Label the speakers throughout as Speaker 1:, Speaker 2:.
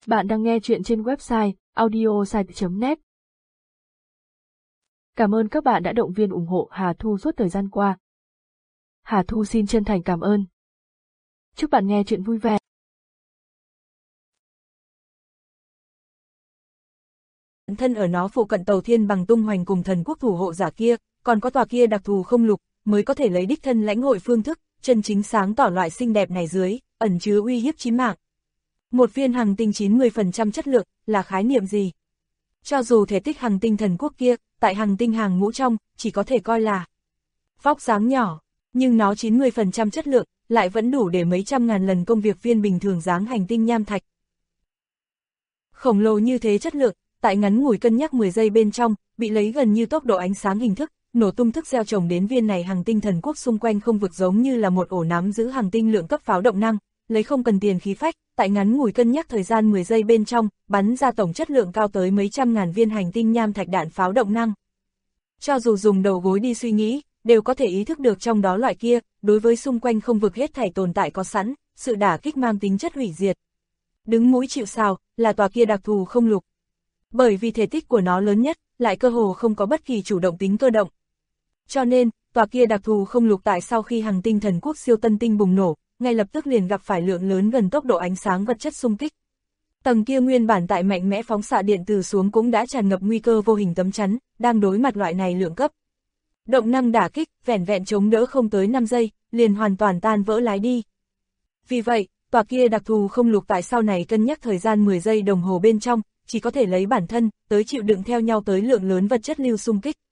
Speaker 1: Bạn đang nghe chuyện trên website audiosite.net. Cảm ơn các bạn đã động viên ủng hộ Hà Thu suốt thời gian qua. Hà Thu xin chân thành cảm ơn. Chúc bạn nghe chuyện vui vẻ.
Speaker 2: Thân ở nó phụ cận tàu thiên bằng tung hoành cùng thần quốc thủ hộ giả kia, còn có tòa kia đặc thù không lục, mới có thể lấy đích thân lãnh hội phương thức, chân chính sáng tỏ loại xinh đẹp này dưới, ẩn chứa uy hiếp chí mạng. Một viên hành tinh 90% chất lượng, là khái niệm gì? Cho dù thể tích hành tinh thần quốc kia, tại hành tinh hàng ngũ trong, chỉ có thể coi là vóc dáng nhỏ, nhưng nó 90% chất lượng, lại vẫn đủ để mấy trăm ngàn lần công việc viên bình thường dáng hành tinh nham thạch. Khổng lồ như thế chất lượng, tại ngắn ngủi cân nhắc 10 giây bên trong, bị lấy gần như tốc độ ánh sáng hình thức, nổ tung thức gieo trồng đến viên này hành tinh thần quốc xung quanh không vực giống như là một ổ nắm giữ hành tinh lượng cấp pháo động năng, lấy không cần tiền khí phách, tại ngắn ngủi cân nhắc thời gian 10 giây bên trong, bắn ra tổng chất lượng cao tới mấy trăm ngàn viên hành tinh nham thạch đạn pháo động năng. Cho dù dùng đầu gối đi suy nghĩ, đều có thể ý thức được trong đó loại kia, đối với xung quanh không vực hết thảy tồn tại có sẵn, sự đả kích mang tính chất hủy diệt. Đứng mũi chịu sào, là tòa kia đặc thù không lục. Bởi vì thể tích của nó lớn nhất, lại cơ hồ không có bất kỳ chủ động tính cơ động. Cho nên, tòa kia đặc thù không lục tại sau khi hành tinh thần quốc siêu tân tinh bùng nổ, ngay lập tức liền gặp phải lượng lớn gần tốc độ ánh sáng vật chất xung kích. Tầng kia nguyên bản tại mạnh mẽ phóng xạ điện từ xuống cũng đã tràn ngập nguy cơ vô hình tấm chắn, đang đối mặt loại này lượng cấp động năng đả kích, vẻn vẹn chống đỡ không tới 5 giây, liền hoàn toàn tan vỡ lái đi. Vì vậy, tòa kia đặc thù không lục tại sau này cân nhắc thời gian 10 giây đồng hồ bên trong, chỉ có thể lấy bản thân, tới chịu đựng theo nhau tới lượng lớn vật chất lưu xung kích.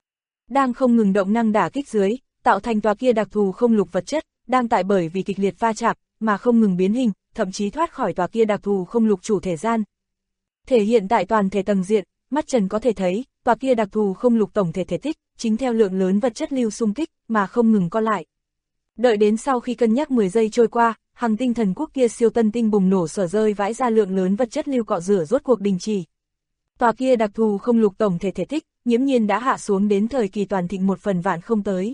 Speaker 2: Đang không ngừng động năng đả kích dưới, tạo thành tòa kia đặc thù không lục vật chất, đang tại bởi vì kịch liệt va chạm, mà không ngừng biến hình, thậm chí thoát khỏi tòa kia đặc thù không lục chủ thể gian. Thể hiện tại toàn thể tầng diện, mắt trần có thể thấy, tòa kia đặc thù không lục tổng thể thể tích, chính theo lượng lớn vật chất lưu xung kích, mà không ngừng co lại. Đợi đến sau khi cân nhắc 10 giây trôi qua, hành tinh thần quốc kia siêu tân tinh bùng nổ sở rơi vãi ra lượng lớn vật chất lưu cọ rửa rốt cuộc đình chỉ. Tòa kia đặc thù không lục tổng thể thể tích, nghiễm nhiên đã hạ xuống đến thời kỳ toàn thịnh 1/1000 không tới.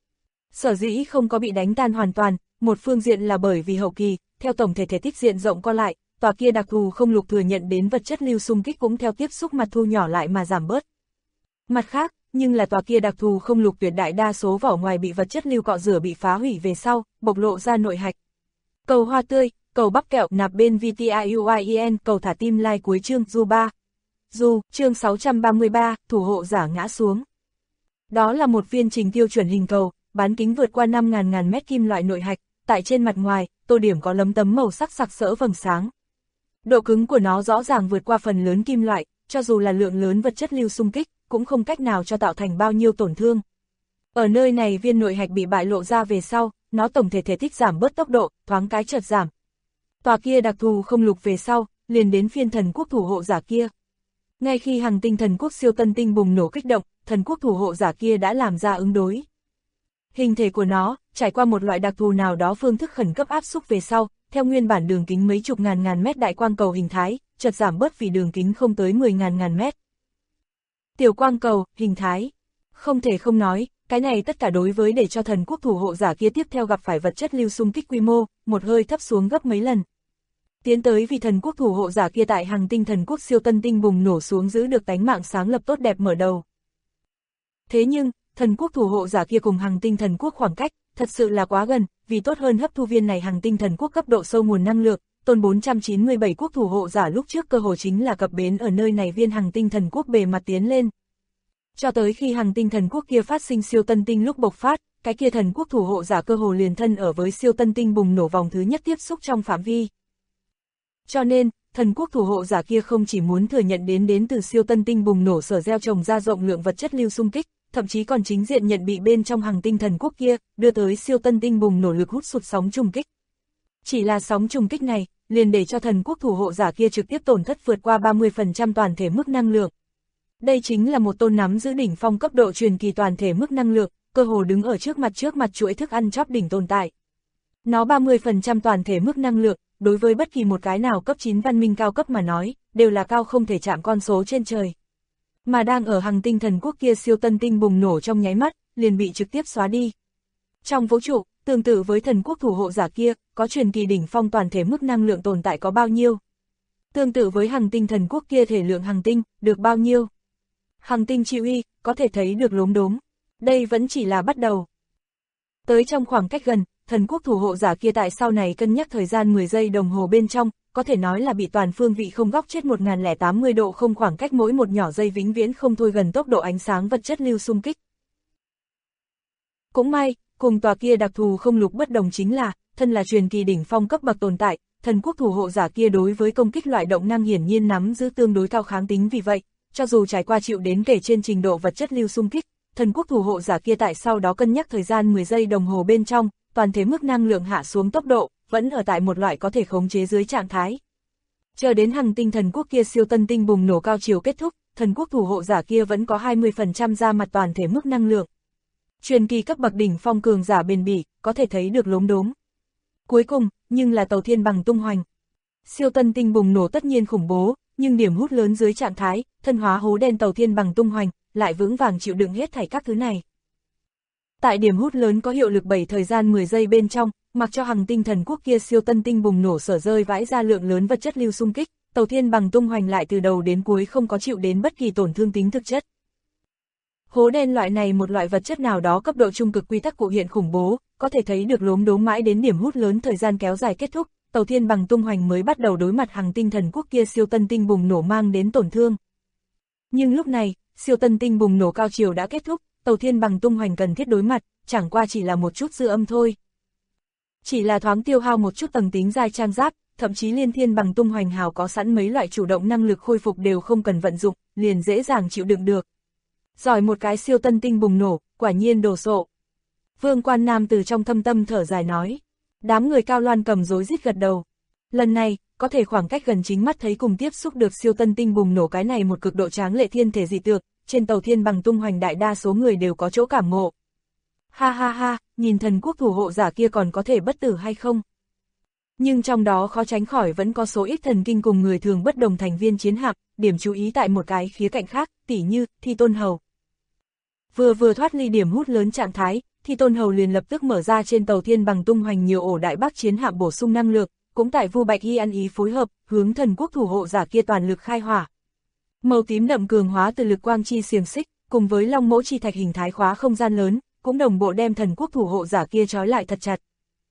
Speaker 2: Sở dĩ không có bị đánh tan hoàn toàn, một phương diện là bởi vì hậu kỳ, theo tổng thể thể tích diện rộng co lại, tòa kia đặc thù không lục thừa nhận đến vật chất lưu xung kích cũng theo tiếp xúc mặt thu nhỏ lại mà giảm bớt. Mặt khác, nhưng là tòa kia đặc thù không lục tuyệt đại đa số vỏ ngoài bị vật chất lưu cọ rửa bị phá hủy về sau, bộc lộ ra nội hạch. Cầu hoa tươi, cầu bắp kẹo nạp bên VTIUIEN, cầu thả tim like cuối chương du 3. Du, chương 633, thủ hộ giả ngã xuống. Đó là một viên trình tiêu chuẩn hình cầu, bán kính vượt qua 5.000 mét kim loại nội hạch, tại trên mặt ngoài, tô điểm có lấm tấm màu sắc sặc sỡ vầng sáng. Độ cứng của nó rõ ràng vượt qua phần lớn kim loại, cho dù là lượng lớn vật chất lưu xung kích, cũng không cách nào cho tạo thành bao nhiêu tổn thương. Ở nơi này viên nội hạch bị bại lộ ra về sau, nó tổng thể thể tích giảm bớt tốc độ, thoáng cái chợt giảm. Tòa kia đặc thù không lục về sau, liền đến phiên thần quốc thủ hộ giả kia. Ngay khi hành tinh thần quốc siêu tân tinh bùng nổ kích động, thần quốc thủ hộ giả kia đã làm ra ứng đối. Hình thể của nó, trải qua một loại đặc thù nào đó phương thức khẩn cấp áp xúc về sau, theo nguyên bản đường kính mấy chục ngàn mét đại quang cầu hình thái, chợt giảm bớt vì đường kính không tới 10.000 mét. Tiểu quang cầu, hình thái. Không thể không nói, cái này tất cả đối với để cho thần quốc thủ hộ giả kia tiếp theo gặp phải vật chất lưu xung kích quy mô, một hơi thấp xuống gấp mấy lần. Tiến tới vì thần quốc thủ hộ giả kia tại hành tinh thần quốc siêu tân tinh bùng nổ xuống giữ được tánh mạng sáng lập tốt đẹp mở đầu. Thế nhưng, thần quốc thủ hộ giả kia cùng hành tinh thần quốc khoảng cách, thật sự là quá gần, vì tốt hơn hấp thu viên này hành tinh thần quốc cấp độ sâu nguồn năng lượng, tôn 497 quốc thủ hộ giả lúc trước cơ hồ chính là cập bến ở nơi này viên hành tinh thần quốc bề mặt tiến lên. Cho tới khi hành tinh thần quốc kia phát sinh siêu tân tinh lúc bộc phát, cái kia thần quốc thủ hộ giả cơ hồ liền thân ở với siêu tân tinh bùng nổ vòng thứ nhất tiếp xúc trong phạm vi. Cho nên, thần quốc thủ hộ giả kia không chỉ muốn thừa nhận đến từ siêu tân tinh bùng nổ sở gieo trồng ra rộng lượng vật chất lưu xung kích, thậm chí còn chính diện nhận bị bên trong hành tinh thần quốc kia, đưa tới siêu tân tinh bùng nổ lực hút sụt sóng trùng kích. Chỉ là sóng trùng kích này, liền để cho thần quốc thủ hộ giả kia trực tiếp tổn thất vượt qua 30% toàn thể mức năng lượng. Đây chính là một tôn nắm giữ đỉnh phong cấp độ truyền kỳ toàn thể mức năng lượng, cơ hồ đứng ở trước mặt chuỗi thức ăn chóp đỉnh tồn tại. Nó 30% toàn thể mức năng lượng, đối với bất kỳ một cái nào cấp 9 văn minh cao cấp mà nói, đều là cao không thể chạm con số trên trời. Mà đang ở hành tinh thần quốc kia siêu tân tinh bùng nổ trong nháy mắt, liền bị trực tiếp xóa đi. Trong vũ trụ, tương tự với thần quốc thủ hộ giả kia, có truyền kỳ đỉnh phong toàn thể mức năng lượng tồn tại có bao nhiêu? Tương tự với hành tinh thần quốc kia thể lượng hành tinh, được bao nhiêu? Hành tinh Chi Uy, có thể thấy được lốm đốm. Đây vẫn chỉ là bắt đầu. Tới trong khoảng cách gần, thần quốc thủ hộ giả kia tại sau này cân nhắc thời gian 10 giây đồng hồ bên trong, có thể nói là bị toàn phương vị không góc chết 1080 độ không khoảng cách mỗi một nhỏ giây vĩnh viễn không thôi gần tốc độ ánh sáng vật chất lưu xung kích. Cũng may, cùng tòa kia đặc thù không lục bất đồng chính là, thân là truyền kỳ đỉnh phong cấp bậc tồn tại, thần quốc thủ hộ giả kia đối với công kích loại động năng hiển nhiên nắm giữ tương đối cao kháng tính, vì vậy, cho dù trải qua chịu đến kể trên trình độ vật chất lưu xung kích, thần quốc thủ hộ giả kia tại sau đó cân nhắc thời gian 10 giây đồng hồ bên trong, toàn thể mức năng lượng hạ xuống tốc độ, vẫn ở tại một loại có thể khống chế dưới trạng thái. Chờ đến hành tinh thần quốc kia siêu tân tinh bùng nổ cao chiều kết thúc, thần quốc thủ hộ giả kia vẫn có 20% ra mặt toàn thể mức năng lượng. Truyền kỳ cấp bậc đỉnh phong cường giả bền bỉ, có thể thấy được lốm đốm. Cuối cùng, nhưng là tàu thiên bằng tung hoành. Siêu tân tinh bùng nổ tất nhiên khủng bố, nhưng điểm hút lớn dưới trạng thái, thân hóa hố đen tàu thiên bằng tung hoành, lại vững vàng chịu đựng hết thảy các thứ này. Tại điểm hút lớn có hiệu lực 7 thời gian 10 giây bên trong, mặc cho hành tinh thần quốc kia siêu tân tinh bùng nổ sở rơi vãi ra lượng lớn vật chất lưu xung kích, tàu thiên bằng tung hoành lại từ đầu đến cuối không có chịu đến bất kỳ tổn thương tính thực chất. Hố đen loại này một loại vật chất nào đó cấp độ trung cực quy tắc cụ hiện khủng bố, có thể thấy được lốm đốm mãi đến điểm hút lớn thời gian kéo dài kết thúc, tàu thiên bằng tung hoành mới bắt đầu đối mặt hành tinh thần quốc kia siêu tân tinh bùng nổ mang đến tổn thương. Nhưng lúc này, siêu tân tinh bùng nổ cao chiều đã kết thúc, tàu thiên bằng tung hoành cần thiết đối mặt, chẳng qua chỉ là một chút dư âm thôi. Chỉ là thoáng tiêu hao một chút tầng tính giai trang giáp, thậm chí liên thiên bằng tung hoành hào có sẵn mấy loại chủ động năng lực khôi phục đều không cần vận dụng, liền dễ dàng chịu đựng được. Giỏi một cái siêu tân tinh bùng nổ, quả nhiên đồ sộ. Vương Quan Nam từ trong thâm tâm thở dài nói. Đám người Cao Loan cầm rối rít gật đầu. Lần này, có thể khoảng cách gần chính mắt thấy cùng tiếp xúc được siêu tân tinh bùng nổ cái này một cực độ tráng lệ thiên thể dị tượng, trên tàu thiên bằng tung hoành đại đa số người đều có chỗ cảm ngộ. Ha ha ha, nhìn thần quốc thủ hộ giả kia còn có thể bất tử hay không? Nhưng trong đó khó tránh khỏi vẫn có số ít thần kinh cùng người thường bất đồng thành viên chiến hạm, điểm chú ý tại một cái khía cạnh khác, tỉ như Thi Tôn Hầu. Vừa thoát ly điểm hút lớn trạng thái, Thi Tôn Hầu liền lập tức mở ra trên tàu thiên bằng tung hoành nhiều ổ đại bác chiến hạm bổ sung năng lượng, cũng tại Vu Bạch Hy ăn ý phối hợp, hướng thần quốc thủ hộ giả kia toàn lực khai hỏa. Màu tím đậm cường hóa từ lực quang chi xiềng xích, cùng với long mẫu chi thạch hình thái khóa không gian lớn, cũng đồng bộ đem thần quốc thủ hộ giả kia trói lại thật chặt.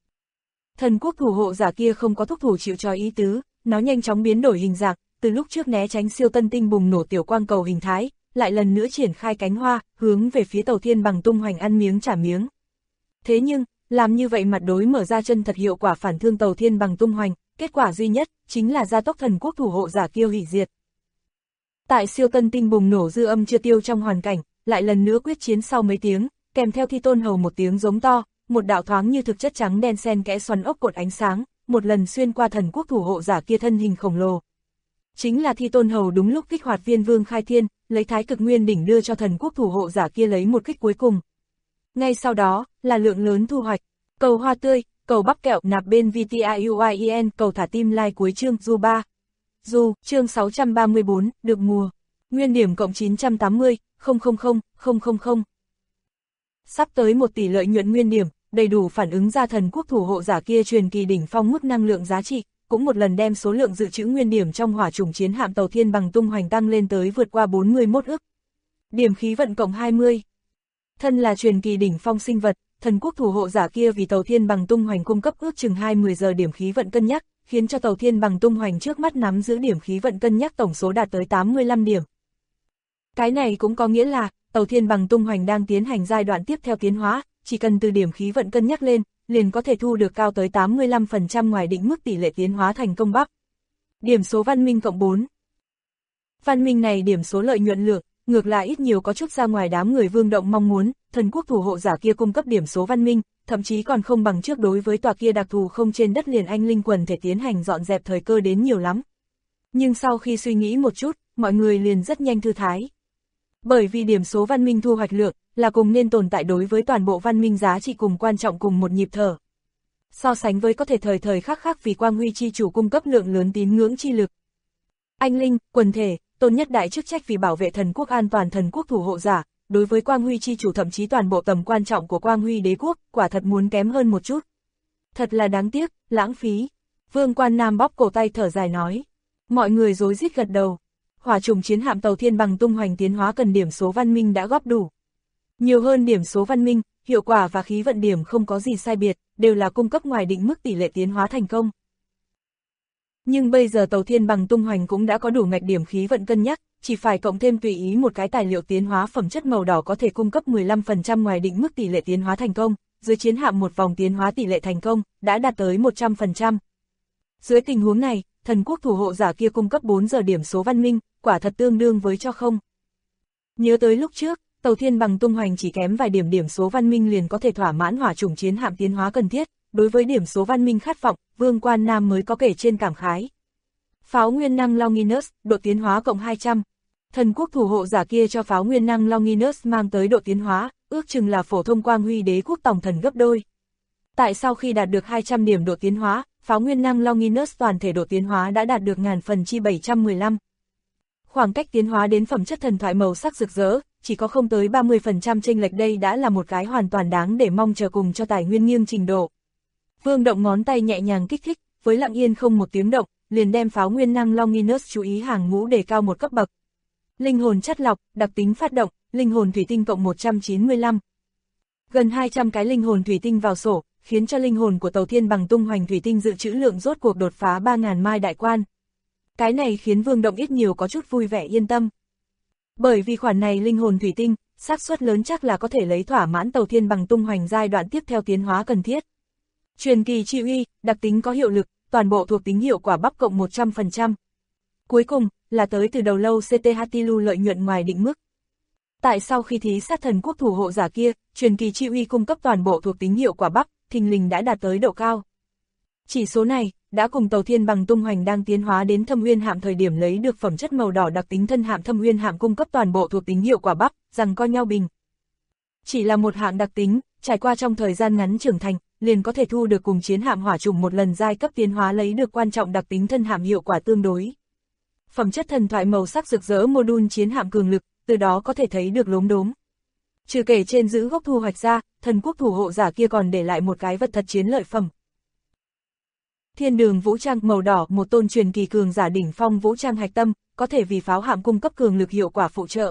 Speaker 2: Thần quốc thủ hộ giả kia không có thúc thủ chịu trói ý tứ, nó nhanh chóng biến đổi hình dạng, từ lúc trước né tránh siêu tân tinh bùng nổ tiểu quang cầu hình thái, lại lần nữa triển khai cánh hoa, hướng về phía tàu thiên bằng tung hoành ăn miếng trả miếng. Thế nhưng, làm như vậy mặt đối mở ra chân thật hiệu quả phản thương tàu thiên bằng tung hoành, kết quả duy nhất, chính là gia tốc thần quốc thủ hộ giả kia hủy diệt. Tại siêu tân tinh bùng nổ dư âm chưa tiêu trong hoàn cảnh, lại lần nữa quyết chiến sau mấy tiếng, kèm theo Thi Tôn Hầu một tiếng giống to, một đạo thoáng như thực chất trắng đen xen kẽ xoắn ốc cột ánh sáng, một lần xuyên qua thần quốc thủ hộ giả kia thân hình khổng lồ. Chính là Thi Tôn Hầu đúng lúc kích hoạt Viên Vương Khai Thiên, lấy Thái Cực Nguyên đỉnh đưa cho thần quốc thủ hộ giả kia lấy một kích cuối cùng. Ngay sau đó, là lượng lớn thu hoạch, cầu hoa tươi, cầu bắp kẹo nạp bên VTIUIEN, cầu thả tim like cuối chương Du 3. Du, chương 634, được mùa. Nguyên điểm cộng 980, 000. Sắp tới 1 tỷ lợi nhuận nguyên điểm, đầy đủ phản ứng ra thần quốc thủ hộ giả kia truyền kỳ đỉnh phong mức năng lượng giá trị, cũng một lần đem số lượng dự trữ nguyên điểm trong hỏa chủng chiến hạm tàu thiên bằng tung hoành tăng lên tới vượt qua 41 ức. Điểm khí vận cộng 20. Thân là truyền kỳ đỉnh phong sinh vật, thần quốc thủ hộ giả kia vì tàu thiên bằng tung hoành cung cấp ước chừng 20 giờ điểm khí vận cân nhắc, khiến cho tàu thiên bằng tung hoành trước mắt nắm giữ điểm khí vận cân nhắc tổng số đạt tới 85 điểm. Cái này cũng có nghĩa là, tàu thiên bằng tung hoành đang tiến hành giai đoạn tiếp theo tiến hóa, chỉ cần từ điểm khí vận cân nhắc lên, liền có thể thu được cao tới 85% ngoài định mức tỷ lệ tiến hóa thành công bắp. Điểm số văn minh cộng 4. Văn minh này điểm số lợi nhuận lượng, ngược lại ít nhiều có chút ra ngoài đám người Vương Động mong muốn, thần quốc thủ hộ giả kia cung cấp điểm số văn minh, thậm chí còn không bằng trước đối với tòa kia đặc thù không trên đất liền anh linh quần thể tiến hành dọn dẹp thời cơ đến nhiều lắm. Nhưng sau khi suy nghĩ một chút, mọi người liền rất nhanh thư thái. Bởi vì điểm số văn minh thu hoạch lượng, là cùng nên tồn tại đối với toàn bộ văn minh giá trị cùng quan trọng cùng một nhịp thở. So sánh với có thể thời khắc khác vì quang huy chi chủ cung cấp lượng lớn tín ngưỡng chi lực. Anh linh, quần thể, tôn nhất đại chức trách vì bảo vệ thần quốc an toàn thần quốc thủ hộ giả, đối với quang huy chi chủ thậm chí toàn bộ tầm quan trọng của quang huy đế quốc, quả thật muốn kém hơn một chút. Thật là đáng tiếc, lãng phí. Vương Quan Nam bóp cổ tay thở dài nói. Mọi người rối rít gật đầu. Hỏa chủng chiến hạm Tàu Thiên Bằng tung hoành tiến hóa cần điểm số văn minh đã góp đủ. Nhiều hơn điểm số văn minh, hiệu quả và khí vận điểm không có gì sai biệt, đều là cung cấp ngoài định mức tỷ lệ tiến hóa thành công. Nhưng bây giờ Tàu Thiên Bằng tung hoành cũng đã có đủ ngạch điểm khí vận cân nhắc, chỉ phải cộng thêm tùy ý một cái tài liệu tiến hóa phẩm chất màu đỏ có thể cung cấp 15% ngoài định mức tỷ lệ tiến hóa thành công, dưới chiến hạm một vòng tiến hóa tỷ lệ thành công, đã đạt tới 100%. Dưới tình huống này, thần quốc thủ hộ giả kia cung cấp 4 giờ điểm số văn minh, quả thật tương đương với cho không. Nhớ tới lúc trước, Tàu Thiên Bằng tung hoành chỉ kém vài điểm số văn minh liền có thể thỏa mãn hỏa chủng chiến hạm tiến hóa cần thiết, đối với điểm số văn minh khát vọng, Vương Quan Nam mới có kể trên cảm khái. Pháo nguyên năng Longinus, độ tiến hóa cộng 200. Thần quốc thủ hộ giả kia cho pháo nguyên năng Longinus mang tới độ tiến hóa, ước chừng là phổ thông quang huy đế quốc tổng thần gấp đôi. Tại sau khi đạt được 200 điểm độ tiến hóa, pháo nguyên năng Longinus toàn thể độ tiến hóa đã đạt được ngàn phần chi 715. Khoảng cách tiến hóa đến phẩm chất thần thoại màu sắc rực rỡ, chỉ có không tới 30% chênh lệch, đây đã là một cái hoàn toàn đáng để mong chờ cùng cho tài nguyên nghiêng trình độ. Vương động ngón tay nhẹ nhàng kích thích, với lặng yên không một tiếng động, liền đem pháo nguyên năng Longinus chú ý hàng ngũ đề cao một cấp bậc. Linh hồn chất lọc, đặc tính phát động, linh hồn thủy tinh cộng 195. Gần 200 cái linh hồn thủy tinh vào sổ, khiến cho linh hồn của Tàu Thiên Bằng tung hoành thủy tinh dự trữ lượng rốt cuộc đột phá 3.000 mai đại quan. Cái này khiến Vương động ít nhiều có chút vui vẻ yên tâm. Bởi vì khoản này linh hồn thủy tinh, xác suất lớn chắc là có thể lấy thỏa mãn Tàu Thiên Bằng tung hoành giai đoạn tiếp theo tiến hóa cần thiết. Truyền kỳ chi uy, đặc tính có hiệu lực, toàn bộ thuộc tính hiệu quả bắp cộng 100%. Cuối cùng, là tới từ đầu lâu CTHTLU lợi nhuận ngoài định mức. Tại sau khi thí sát thần quốc thủ hộ giả kia, truyền kỳ chi uy cung cấp toàn bộ thuộc tính hiệu quả bắp, thình lình đã đạt tới độ cao. Chỉ số này, đã cùng Tàu Thiên Bằng tung hoành đang tiến hóa đến Thâm Uyên hạm thời điểm lấy được phẩm chất màu đỏ đặc tính thân hạm Thâm Uyên hạm cung cấp toàn bộ thuộc tính hiệu quả bắp, rằng co nhau bình. Chỉ là một hạng đặc tính, trải qua trong thời gian ngắn trưởng thành, liền có thể thu được cùng chiến hạm hỏa trùng một lần giai cấp tiến hóa lấy được quan trọng đặc tính thân hạm hiệu quả tương đối. Phẩm chất thần thoại màu sắc rực rỡ module chiến hạm cường lực, từ đó có thể thấy được lốm đốm. Trừ kể trên giữ gốc thu hoạch ra, thần quốc thủ hộ giả kia còn để lại một cái vật thật chiến lợi phẩm. Thiên đường vũ trang màu đỏ, một tôn truyền kỳ cường giả đỉnh phong vũ trang hạch tâm, có thể vì pháo hạm cung cấp cường lực hiệu quả phụ trợ.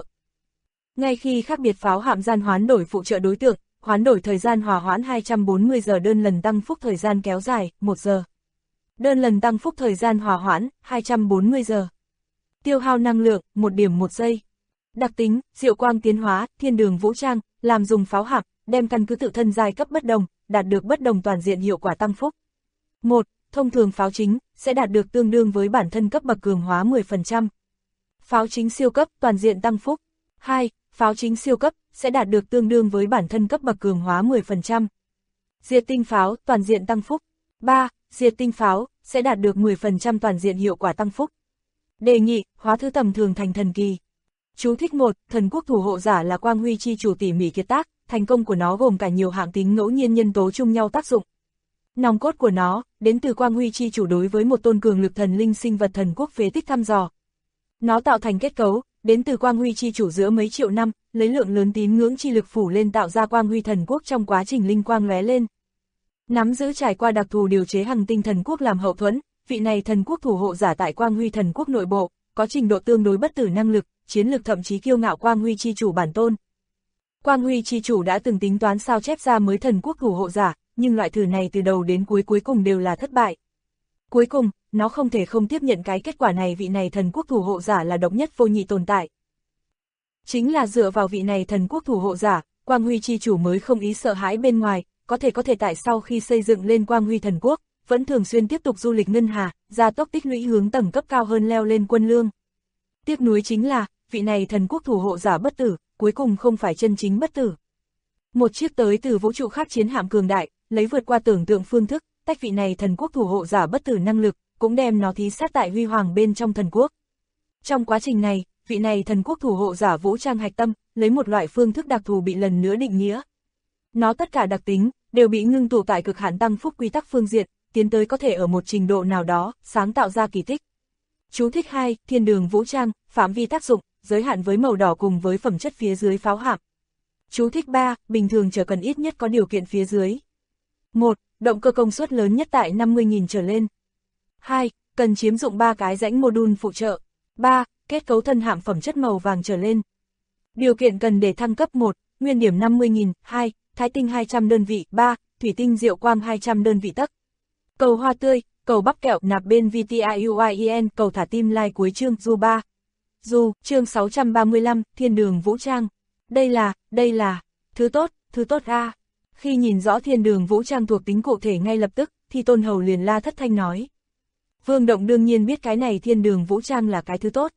Speaker 2: Ngay khi khác biệt pháo hạm gian hoán đổi phụ trợ đối tượng, hoán đổi thời gian hòa hoãn 240 giờ, đơn lần tăng phúc thời gian kéo dài, 1 giờ. Đơn lần tăng phúc thời gian hòa hoãn, 240 giờ. Tiêu hao năng lượng, 1 điểm 1 giây. Đặc tính, diệu quang tiến hóa, thiên đường vũ trang, làm dùng pháo hạm, đem căn cứ tự thân giai cấp bất đồng, đạt được bất đồng toàn diện hiệu quả tăng phúc. 1. Thông thường pháo chính, sẽ đạt được tương đương với bản thân cấp bậc cường hóa 10%. Pháo chính siêu cấp, toàn diện tăng phúc. 2. Pháo chính siêu cấp, sẽ đạt được tương đương với bản thân cấp bậc cường hóa 10%. Diệt tinh pháo, toàn diện tăng phúc. 3. Diệt tinh pháo, sẽ đạt được 10% toàn diện hiệu quả tăng phúc. Đề nghị, hóa thứ tầm thường thành thần kỳ. Chú thích 1, thần quốc thủ hộ giả là quang huy chi chủ tỉ mỉ kiệt tác, thành công của nó gồm cả nhiều hạng tính ngẫu nhiên nhân tố chung nhau tác dụng. Nòng cốt của nó, đến từ quang huy chi chủ đối với một tôn cường lực thần linh sinh vật thần quốc phế tích thăm dò. Nó tạo thành kết cấu, đến từ quang huy chi chủ giữa mấy triệu năm, lấy lượng lớn tín ngưỡng chi lực phủ lên tạo ra quang huy thần quốc trong quá trình linh quang lóe lên. Nắm giữ trải qua đặc thù điều chế hằng tinh thần quốc làm hậu thuẫn, vị này thần quốc thủ hộ giả tại quang huy thần quốc nội bộ, có trình độ tương đối bất tử năng lực, chiến lực thậm chí kiêu ngạo quang huy chi chủ bản tôn. Quang huy chi chủ đã từng tính toán sao chép ra mới thần quốc thủ hộ giả, nhưng loại thử này từ đầu đến cuối cùng đều là thất bại. Cuối cùng, nó không thể không tiếp nhận cái kết quả này, vị này thần quốc thủ hộ giả là độc nhất vô nhị tồn tại. Chính là dựa vào vị này thần quốc thủ hộ giả, quang huy chi chủ mới không ý sợ hãi bên ngoài, có thể tại sau khi xây dựng lên quang huy thần quốc, vẫn thường xuyên tiếp tục du lịch ngân hà, gia tốc tích lũy hướng tầng cấp cao hơn leo lên quân lương. Tiếc nuối chính là, vị này thần quốc thủ hộ giả bất tử, cuối cùng không phải chân chính bất tử. Một chiếc tới từ vũ trụ khác chiến hạm cường đại, lấy vượt qua tưởng tượng phương thức, tách vị này thần quốc thủ hộ giả bất tử năng lực, cũng đem nó thí sát tại huy hoàng bên trong thần quốc. Trong quá trình này, vị này thần quốc thủ hộ giả vũ trang hạch tâm, lấy một loại phương thức đặc thù bị lần nữa định nghĩa. Nó tất cả đặc tính, đều bị ngưng tụ tại cực hạn tăng phúc quy tắc phương diện, tiến tới có thể ở một trình độ nào đó, sáng tạo ra kỳ tích. Chú thích 2, thiên đường vũ trang, phạm vi tác dụng, giới hạn với màu đỏ cùng với phẩm chất phía dưới pháo hạm. Chú thích 3, bình thường trở cần ít nhất có điều kiện phía dưới. 1. Động cơ công suất lớn nhất tại 50.000 trở lên. 2. cần chiếm dụng 3 cái rãnh module phụ trợ. 3. Kết cấu thân hạm phẩm chất màu vàng trở lên. Điều kiện cần để thăng cấp 1, nguyên điểm 50.000, 2, thái tinh 200 đơn vị, 3, thủy tinh diệu quang 200 đơn vị tấc. Cầu hoa tươi, cầu bắp kẹo nạp bên VTIUIEN, cầu thả tim like cuối chương du 3. Du, chương 635, thiên đường vũ trang. Đây là, thứ tốt a. Khi nhìn rõ thiên đường vũ trang thuộc tính cụ thể ngay lập tức, thì Tôn Hầu liền la thất thanh nói. Vương Động đương nhiên biết cái này thiên đường vũ trang là cái thứ tốt.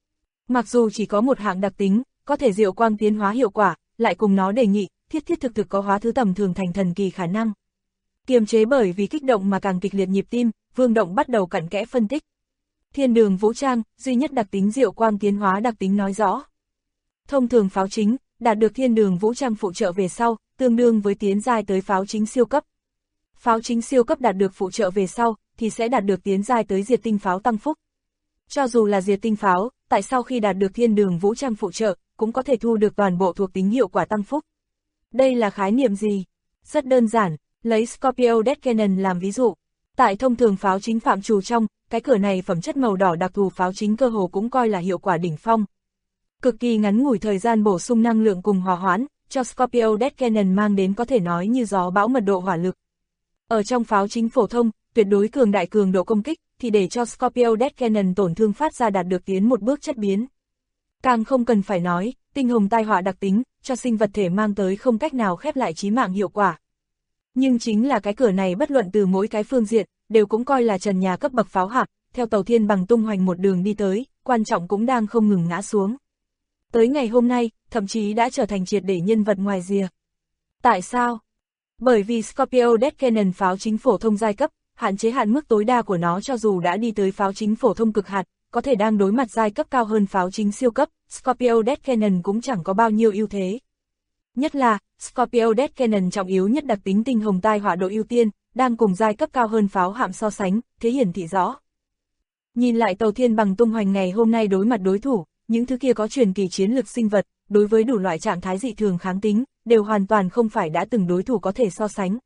Speaker 2: Mặc dù chỉ có một hạng đặc tính, có thể diệu quang tiến hóa hiệu quả, lại cùng nó đề nghị, thiết thực có hóa thứ tầm thường thành thần kỳ khả năng. Kiềm chế bởi vì kích động mà càng kịch liệt nhịp tim, Vương Động bắt đầu cặn kẽ phân tích. Thiên đường vũ trang, duy nhất đặc tính diệu quang tiến hóa đặc tính nói rõ. Thông thường pháo chính, đạt được thiên đường vũ trang phụ trợ về sau, tương đương với tiến giai tới pháo chính siêu cấp. Pháo chính siêu cấp đạt được phụ trợ về sau, thì sẽ đạt được tiến giai tới diệt tinh pháo tăng phúc. Cho dù là diệt tinh pháo, tại sao khi đạt được thiên đường vũ trang phụ trợ, cũng có thể thu được toàn bộ thuộc tính hiệu quả tăng phúc. Đây là khái niệm gì? Rất đơn giản, lấy Scorpio Death Cannon làm ví dụ. Tại thông thường pháo chính phạm trù trong, cái cửa này phẩm chất màu đỏ đặc thù pháo chính cơ hồ cũng coi là hiệu quả đỉnh phong. Cực kỳ ngắn ngủi thời gian bổ sung năng lượng cùng hòa hoãn, cho Scorpio Death Cannon mang đến có thể nói như gió bão mật độ hỏa lực. Ở trong pháo chính phổ thông, tuyệt đối cường đại cường độ công kích, thì để cho Scorpio Death Cannon tổn thương phát ra đạt được tiến một bước chất biến. Càng không cần phải nói, tinh hồng tai họa đặc tính, cho sinh vật thể mang tới không cách nào khép lại chí mạng hiệu quả. Nhưng chính là cái cửa này bất luận từ mỗi cái phương diện, đều cũng coi là trần nhà cấp bậc pháo hạm, theo tàu thiên bằng tung hoành một đường đi tới, quan trọng cũng đang không ngừng ngã xuống. Tới ngày hôm nay, thậm chí đã trở thành triệt để nhân vật ngoài rìa. Tại sao? Bởi vì Scorpio Death Cannon pháo chính phổ thông giai cấp, hạn chế hạn mức tối đa của nó cho dù đã đi tới pháo chính phổ thông cực hạn, có thể đang đối mặt giai cấp cao hơn pháo chính siêu cấp, Scorpio Death Cannon cũng chẳng có bao nhiêu ưu thế. Nhất là, Scorpio Death Cannon trọng yếu nhất đặc tính tinh hồng tai họa độ ưu tiên, đang cùng giai cấp cao hơn pháo hạm so sánh, thế hiển thị rõ. Nhìn lại tàu thiên bằng tung hoành ngày hôm nay đối mặt đối thủ, những thứ kia có truyền kỳ chiến lực sinh vật, đối với đủ loại trạng thái dị thường kháng tính, đều hoàn toàn không phải đã từng đối thủ có thể so sánh.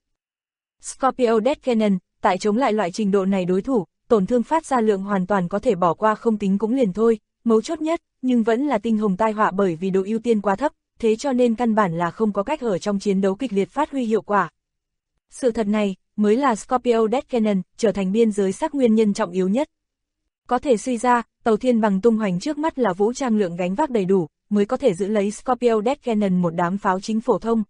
Speaker 2: Scorpio Death Cannon, tại chống lại loại trình độ này đối thủ, tổn thương phát ra lượng hoàn toàn có thể bỏ qua không tính cũng liền thôi, mấu chốt nhất, nhưng vẫn là tinh hồng tai họa bởi vì độ ưu tiên quá thấp, thế cho nên căn bản là không có cách ở trong chiến đấu kịch liệt phát huy hiệu quả. Sự thật này, mới là Scorpio Death Cannon trở thành biên giới sắc nguyên nhân trọng yếu nhất. Có thể suy ra, tàu thiên bằng tung hoành trước mắt là vũ trang lượng gánh vác đầy đủ, mới có thể giữ lấy Scorpio Death Cannon một đám pháo chính phổ thông.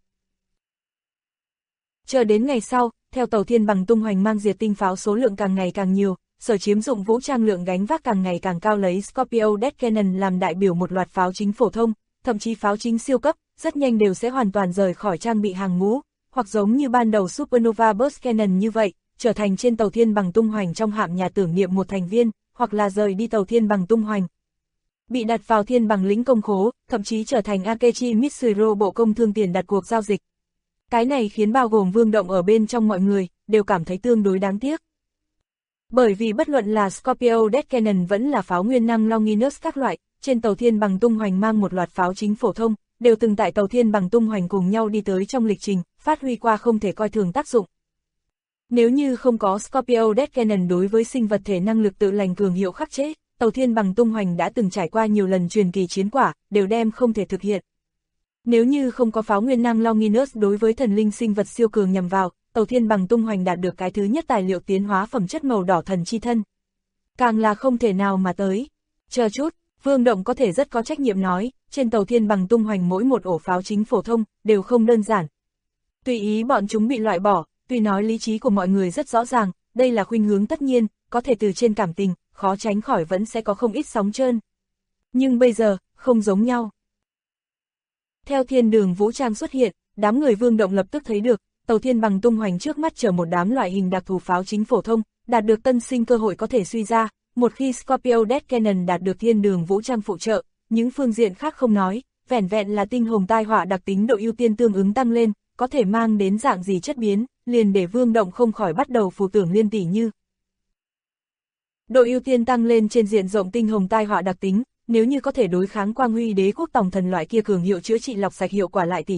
Speaker 2: Chờ đến ngày sau, theo tàu thiên bằng tung hoành mang diệt tinh pháo số lượng càng ngày càng nhiều, sở chiếm dụng vũ trang lượng gánh vác càng ngày càng cao lấy Scorpio Death Cannon làm đại biểu một loạt pháo chính phổ thông, thậm chí pháo chính siêu cấp, rất nhanh đều sẽ hoàn toàn rời khỏi trang bị hàng ngũ, hoặc giống như ban đầu Supernova Burst Cannon như vậy, trở thành trên tàu thiên bằng tung hoành trong hạm nhà tưởng niệm một thành viên, hoặc là rời đi tàu thiên bằng tung hoành. Bị đặt vào thiên bằng lĩnh công khố, thậm chí trở thành Akechi Mitsuro bộ công thương tiền đặt cuộc giao dịch. Cái này khiến bao gồm Vương Động ở bên trong mọi người, đều cảm thấy tương đối đáng tiếc. Bởi vì bất luận là Scorpio Death Cannon vẫn là pháo nguyên năng Longinus các loại, trên tàu thiên bằng tung hoành mang một loạt pháo chính phổ thông, đều từng tại tàu thiên bằng tung hoành cùng nhau đi tới trong lịch trình, phát huy qua không thể coi thường tác dụng. Nếu như không có Scorpio Death Cannon đối với sinh vật thể năng lực tự lành cường hiệu khắc chế, tàu thiên bằng tung hoành đã từng trải qua nhiều lần truyền kỳ chiến quả, đều đem không thể thực hiện. Nếu như không có pháo nguyên năng Longinus đối với thần linh sinh vật siêu cường nhằm vào, tàu thiên bằng tung hoành đạt được cái thứ nhất tài liệu tiến hóa phẩm chất màu đỏ thần chi thân. Càng là không thể nào mà tới. Chờ chút, Vương Động có thể rất có trách nhiệm nói, trên tàu thiên bằng tung hoành mỗi một ổ pháo chính phổ thông, đều không đơn giản. Tùy ý bọn chúng bị loại bỏ, tuy nói lý trí của mọi người rất rõ ràng, đây là khuynh hướng tất nhiên, có thể từ trên cảm tình, khó tránh khỏi vẫn sẽ có không ít sóng trơn. Nhưng bây giờ, không giống nhau. Theo thiên đường vũ trang xuất hiện, đám người Vương Động lập tức thấy được, tàu thiên bằng tung hoành trước mắt chở một đám loại hình đặc thù pháo chính phổ thông, đạt được tân sinh cơ hội có thể suy ra, một khi Scorpio Death Cannon đạt được thiên đường vũ trang phụ trợ, những phương diện khác không nói, vẻn vẹn là tinh hồng tai họa đặc tính độ ưu tiên tương ứng tăng lên, có thể mang đến dạng gì chất biến, liền để Vương Động không khỏi bắt đầu phù tưởng liên tỷ như. Độ ưu tiên tăng lên trên diện rộng tinh hồng tai họa đặc tính, nếu như có thể đối kháng quang huy đế quốc tòng thần loại kia cường hiệu chữa trị lọc sạch hiệu quả lại tỷ như,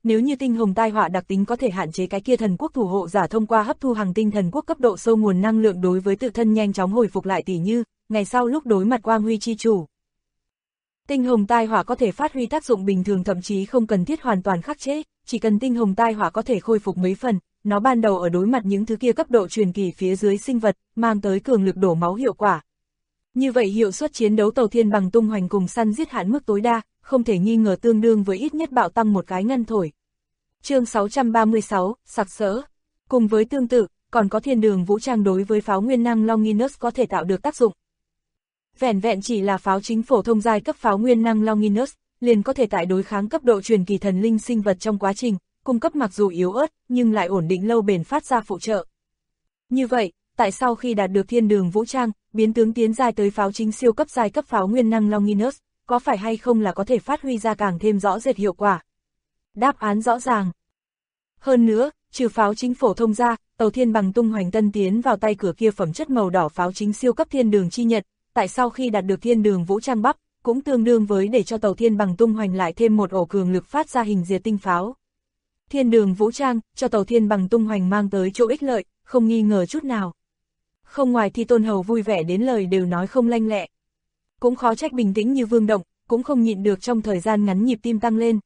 Speaker 2: nếu như tinh hồng tai họa đặc tính có thể hạn chế cái kia thần quốc thủ hộ giả thông qua hấp thu hàng tinh thần quốc cấp độ sâu nguồn năng lượng đối với tự thân nhanh chóng hồi phục lại, tỉ như ngày sau lúc đối mặt quang huy chi chủ. Tinh hồng tai họa có thể phát huy tác dụng bình thường, thậm chí không cần thiết hoàn toàn khắc chế, chỉ cần tinh hồng tai họa có thể khôi phục mấy phần, nó ban đầu ở đối mặt những thứ kia cấp độ truyền kỳ phía dưới sinh vật, mang tới cường lực đổ máu hiệu quả. Như vậy hiệu suất chiến đấu tàu thiên bằng tung hoành cùng săn giết hạn mức tối đa, không thể nghi ngờ tương đương với ít nhất bạo tăng một cái ngăn thổi. Chương 636, sặc sỡ. Cùng với tương tự, còn có thiên đường vũ trang đối với pháo nguyên năng Longinus có thể tạo được tác dụng. Vẻn vẹn chỉ là pháo chính phổ thông giai cấp pháo nguyên năng Longinus, liền có thể tại đối kháng cấp độ truyền kỳ thần linh sinh vật trong quá trình, cung cấp mặc dù yếu ớt, nhưng lại ổn định lâu bền phát ra phụ trợ. Như vậy, tại sau khi đạt được thiên đường vũ trang, biến tướng tiến giai tới pháo chính siêu cấp giai cấp pháo nguyên năng Longinus, có phải hay không là có thể phát huy ra càng thêm rõ rệt hiệu quả? Đáp án rõ ràng. Hơn nữa, trừ pháo chính phổ thông ra, tàu thiên bằng tung hoành tân tiến vào tay cửa kia phẩm chất màu đỏ pháo chính siêu cấp thiên đường chi nhật, tại sau khi đạt được thiên đường vũ trang bắp, cũng tương đương với để cho tàu thiên bằng tung hoành lại thêm một ổ cường lực phát ra hình diệt tinh pháo. Thiên đường vũ trang, cho tàu thiên bằng tung hoành mang tới chỗ ích lợi, không nghi ngờ chút nào. Không ngoài Thi Tôn Hầu vui vẻ đến lời đều nói không lanh lẹ. Cũng khó trách bình tĩnh như Vương Động, cũng không nhịn được trong thời gian ngắn nhịp tim tăng lên.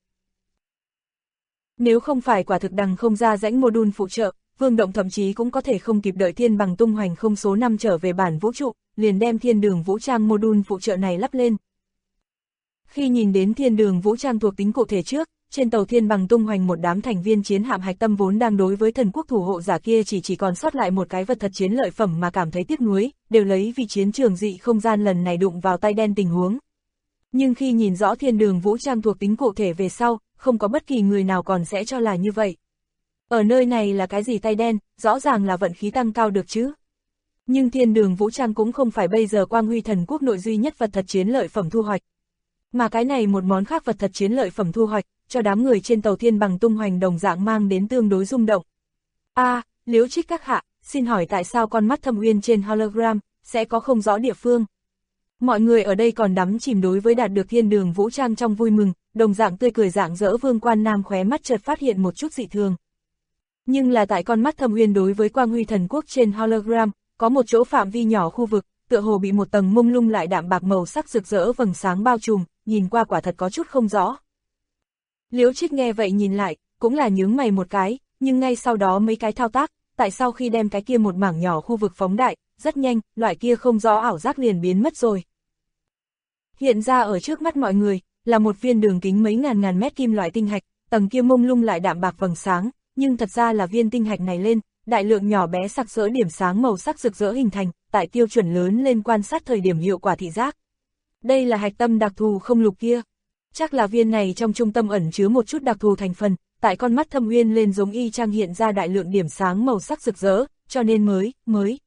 Speaker 2: Nếu không phải quả thực đằng không ra rãnh module phụ trợ, Vương Động thậm chí cũng có thể không kịp đợi thiên bằng tung hoành không số 5 trở về bản vũ trụ, liền đem thiên đường vũ trang module phụ trợ này lắp lên. Khi nhìn đến thiên đường vũ trang thuộc tính cụ thể trước, trên tàu thiên bằng tung hoành một đám thành viên chiến hạm hạch tâm vốn đang đối với thần quốc thủ hộ giả kia chỉ còn sót lại một cái vật thật chiến lợi phẩm mà cảm thấy tiếc nuối, đều lấy vì chiến trường dị không gian lần này đụng vào tay đen tình huống. Nhưng khi nhìn rõ thiên đường vũ trang thuộc tính cụ thể về sau, không có bất kỳ người nào còn sẽ cho là như vậy. Ở nơi này là cái gì tay đen, rõ ràng là vận khí tăng cao được chứ. Nhưng thiên đường vũ trang cũng không phải bây giờ quang huy thần quốc nội duy nhất vật thật chiến lợi phẩm thu hoạch. Mà cái này một món khác vật thật chiến lợi phẩm thu hoạch, cho đám người trên tàu thiên bằng tung hoành đồng dạng mang đến tương đối rung động. Liễu Trích các hạ, xin hỏi tại sao con mắt Thâm Uyên trên hologram sẽ có không rõ địa phương? Mọi người ở đây còn đắm chìm đối với đạt được thiên đường vũ trang trong vui mừng, đồng dạng tươi cười rạng rỡ. Vương Quan Nam khóe mắt chợt phát hiện một chút dị thường. Nhưng là tại con mắt Thâm Uyên đối với quang huy thần quốc trên hologram, có một chỗ phạm vi nhỏ khu vực, tựa hồ bị một tầng mông lung lại đạm bạc màu sắc rực rỡ vầng sáng bao trùm, nhìn qua quả thật có chút không rõ. Liễu Trích nghe vậy nhìn lại, cũng là nhướng mày một cái, nhưng ngay sau đó mấy cái thao tác, tại sau khi đem cái kia một mảng nhỏ khu vực phóng đại, rất nhanh, loại kia không rõ ảo giác liền biến mất rồi. Hiện ra ở trước mắt mọi người, là một viên đường kính mấy ngàn mét kim loại tinh hạch, tầng kia mông lung lại đạm bạc vầng sáng, nhưng thật ra là viên tinh hạch này lên, đại lượng nhỏ bé sặc sỡ điểm sáng màu sắc rực rỡ hình thành, tại tiêu chuẩn lớn lên quan sát thời điểm hiệu quả thị giác. Đây là hạch tâm đặc thù không lục kia. Chắc là viên này trong trung tâm ẩn chứa một chút đặc thù thành phần, tại con mắt Thâm Uyên lên giống y chang hiện ra đại lượng điểm sáng màu sắc rực rỡ, cho nên mới.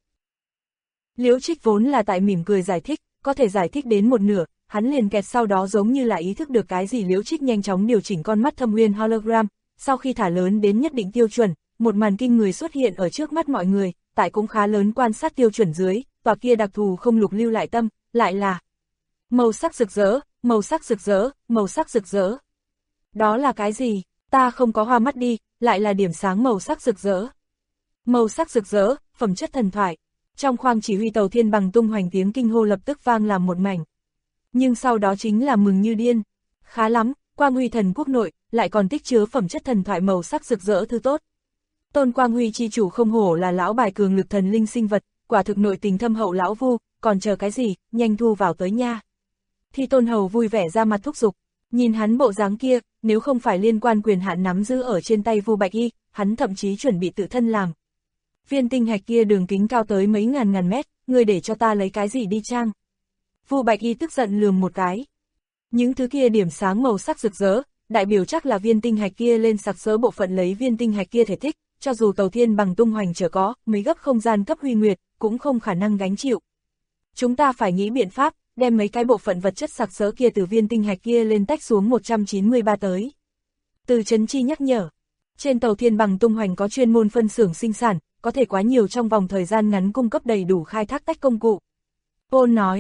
Speaker 2: Liễu Trích vốn là tại mỉm cười giải thích, có thể giải thích đến một nửa, hắn liền kẹt sau đó giống như là ý thức được cái gì. Liễu Trích nhanh chóng điều chỉnh con mắt Thâm Uyên hologram, sau khi thả lớn đến nhất định tiêu chuẩn, một màn kinh người xuất hiện ở trước mắt mọi người, tại cũng khá lớn quan sát tiêu chuẩn dưới, tòa kia đặc thù không lục lưu lại tâm, lại là màu sắc rực rỡ, màu sắc rực rỡ, màu sắc rực rỡ. Đó là cái gì? Ta không có hoa mắt đi, lại là điểm sáng màu sắc rực rỡ. Màu sắc rực rỡ, phẩm chất thần thoại. Trong khoang chỉ huy tàu thiên bằng tung hoành tiếng kinh hô lập tức vang làm một mảnh. Nhưng sau đó chính là mừng như điên. Khá lắm, quang huy thần quốc nội, lại còn tích chứa phẩm chất thần thoại màu sắc rực rỡ thứ tốt. Tôn Quang Huy chi chủ không hổ là lão bài cường lực thần linh sinh vật, quả thực nội tình thâm hậu lão Vu, còn chờ cái gì, nhanh thu vào tới nha. Thi Tôn Hầu vui vẻ ra mặt thúc giục, nhìn hắn bộ dáng kia, nếu không phải liên quan quyền hạn nắm giữ ở trên tay Vu Bạch Y, hắn thậm chí chuẩn bị tự thân làm. Viên tinh hạch kia đường kính cao tới mấy ngàn mét, người để cho ta lấy cái gì đi trang? Vu Bạch Y tức giận lườm một cái. Những thứ kia điểm sáng màu sắc rực rỡ, đại biểu chắc là viên tinh hạch kia lên sặc sỡ bộ phận lấy viên tinh hạch kia thể tích, cho dù tàu thiên bằng tung hoành trở có, mấy gấp không gian cấp huy nguyệt, cũng không khả năng gánh chịu. Chúng ta phải nghĩ biện pháp, đem mấy cái bộ phận vật chất sặc sỡ kia từ viên tinh hạch kia lên tách xuống 193 tới. Từ Trấn Chi nhắc nhở, trên tàu thiên bằng tung hoành có chuyên môn phân xưởng sinh sản, có thể quá nhiều trong vòng thời gian ngắn cung cấp đầy đủ khai thác tách công cụ. Paul nói,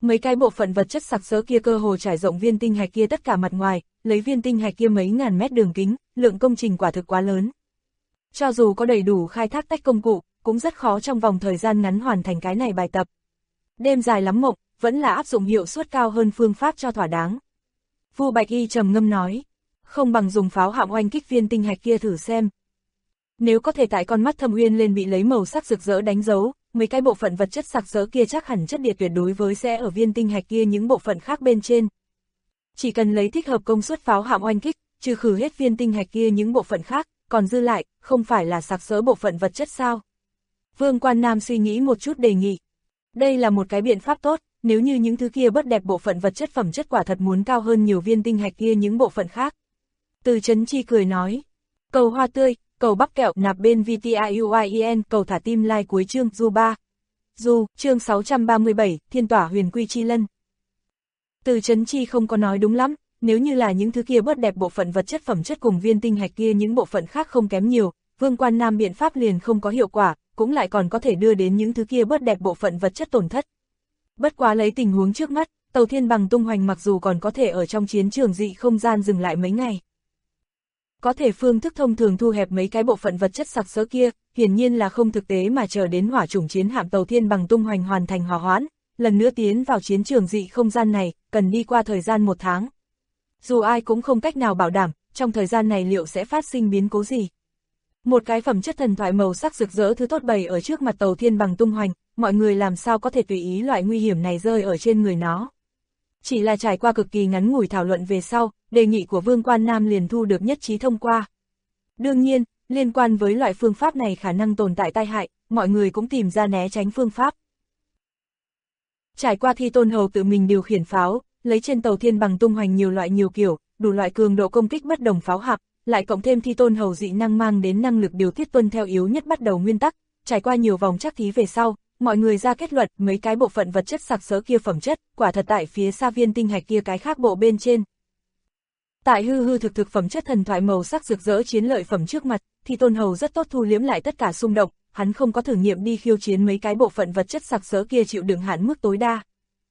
Speaker 2: Mấy cái bộ phận vật chất sặc sỡ kia cơ hồ trải rộng viên tinh hạch kia tất cả mặt ngoài, lấy viên tinh hạch kia mấy ngàn mét đường kính, lượng công trình quả thực quá lớn. Cho dù có đầy đủ khai thác tách công cụ, cũng rất khó trong vòng thời gian ngắn hoàn thành cái này bài tập. Đêm dài lắm mộng, vẫn là áp dụng hiệu suất cao hơn phương pháp cho thỏa đáng. Vu Bạch Y trầm ngâm nói, không bằng dùng pháo hạm oanh kích viên tinh hạch kia thử xem. Nếu có thể tại con mắt Thâm Uyên lên bị lấy màu sắc rực rỡ đánh dấu, mấy cái bộ phận vật chất sặc sỡ kia chắc hẳn chất địa tuyệt đối với sẽ ở viên tinh hạch kia những bộ phận khác bên trên. Chỉ cần lấy thích hợp công suất pháo hạm oanh kích, trừ khử hết viên tinh hạch kia những bộ phận khác, còn dư lại, không phải là sặc sỡ bộ phận vật chất sao? Vương Quan Nam suy nghĩ một chút đề nghị. Đây là một cái biện pháp tốt, nếu như những thứ kia bất đẹp bộ phận vật chất phẩm chất quả thật muốn cao hơn nhiều viên tinh hạch kia những bộ phận khác. Từ Chấn Chi cười nói, cầu hoa tươi, cầu bắp kẹo nạp bên VTIUIEN, cầu thả tim like cuối chương Du 3. Du, chương 637, Thiên Tỏa Huyền Quy Chi Lân. Từ Chấn Chi không có nói đúng lắm, nếu như là những thứ kia bất đẹp bộ phận vật chất phẩm chất cùng viên tinh hạch kia những bộ phận khác không kém nhiều, Vương Quan Nam biện pháp liền không có hiệu quả, cũng lại còn có thể đưa đến những thứ kia bất đẹp bộ phận vật chất tổn thất. Bất quá lấy tình huống trước mắt, tàu Thiên Bằng tung hoành mặc dù còn có thể ở trong chiến trường dị không gian dừng lại mấy ngày. Có thể phương thức thông thường thu hẹp mấy cái bộ phận vật chất sặc sỡ kia, hiển nhiên là không thực tế mà chờ đến hỏa chủng chiến hạm tàu Thiên Bằng tung hoành hoàn thành hòa hoãn, lần nữa tiến vào chiến trường dị không gian này, cần đi qua thời gian 1 tháng. Dù ai cũng không cách nào bảo đảm, trong thời gian này liệu sẽ phát sinh biến cố gì. Một cái phẩm chất thần thoại màu sắc rực rỡ thứ tốt bày ở trước mặt tàu Thiên Bằng tung hoành, mọi người làm sao có thể tùy ý loại nguy hiểm này rơi ở trên người nó. Chỉ là trải qua cực kỳ ngắn ngủi thảo luận về sau, đề nghị của Vương Quan Nam liền thu được nhất trí thông qua. Đương nhiên, liên quan với loại phương pháp này khả năng tồn tại tai hại, mọi người cũng tìm ra né tránh phương pháp. Trải qua Thi Tôn Hầu tự mình điều khiển pháo, lấy trên tàu Thiên Bằng tung hoành nhiều loại nhiều kiểu, đủ loại cường độ công kích bất đồng pháo hạm, lại cộng thêm Thi Tôn Hầu dị năng mang đến năng lực điều tiết tuân theo yếu nhất bắt đầu nguyên tắc, trải qua nhiều vòng trắc thí về sau, mọi người ra kết luận mấy cái bộ phận vật chất sặc sỡ kia phẩm chất, quả thật tại phía xa viên tinh hạch kia cái khác bộ bên trên. Tại hư hư thực thực phẩm chất thần thoại màu sắc rực rỡ chiến lợi phẩm trước mặt, Thi Tôn Hầu rất tốt thu liếm lại tất cả xung động, hắn không có thử nghiệm đi khiêu chiến mấy cái bộ phận vật chất sặc sỡ kia chịu đựng hạn mức tối đa.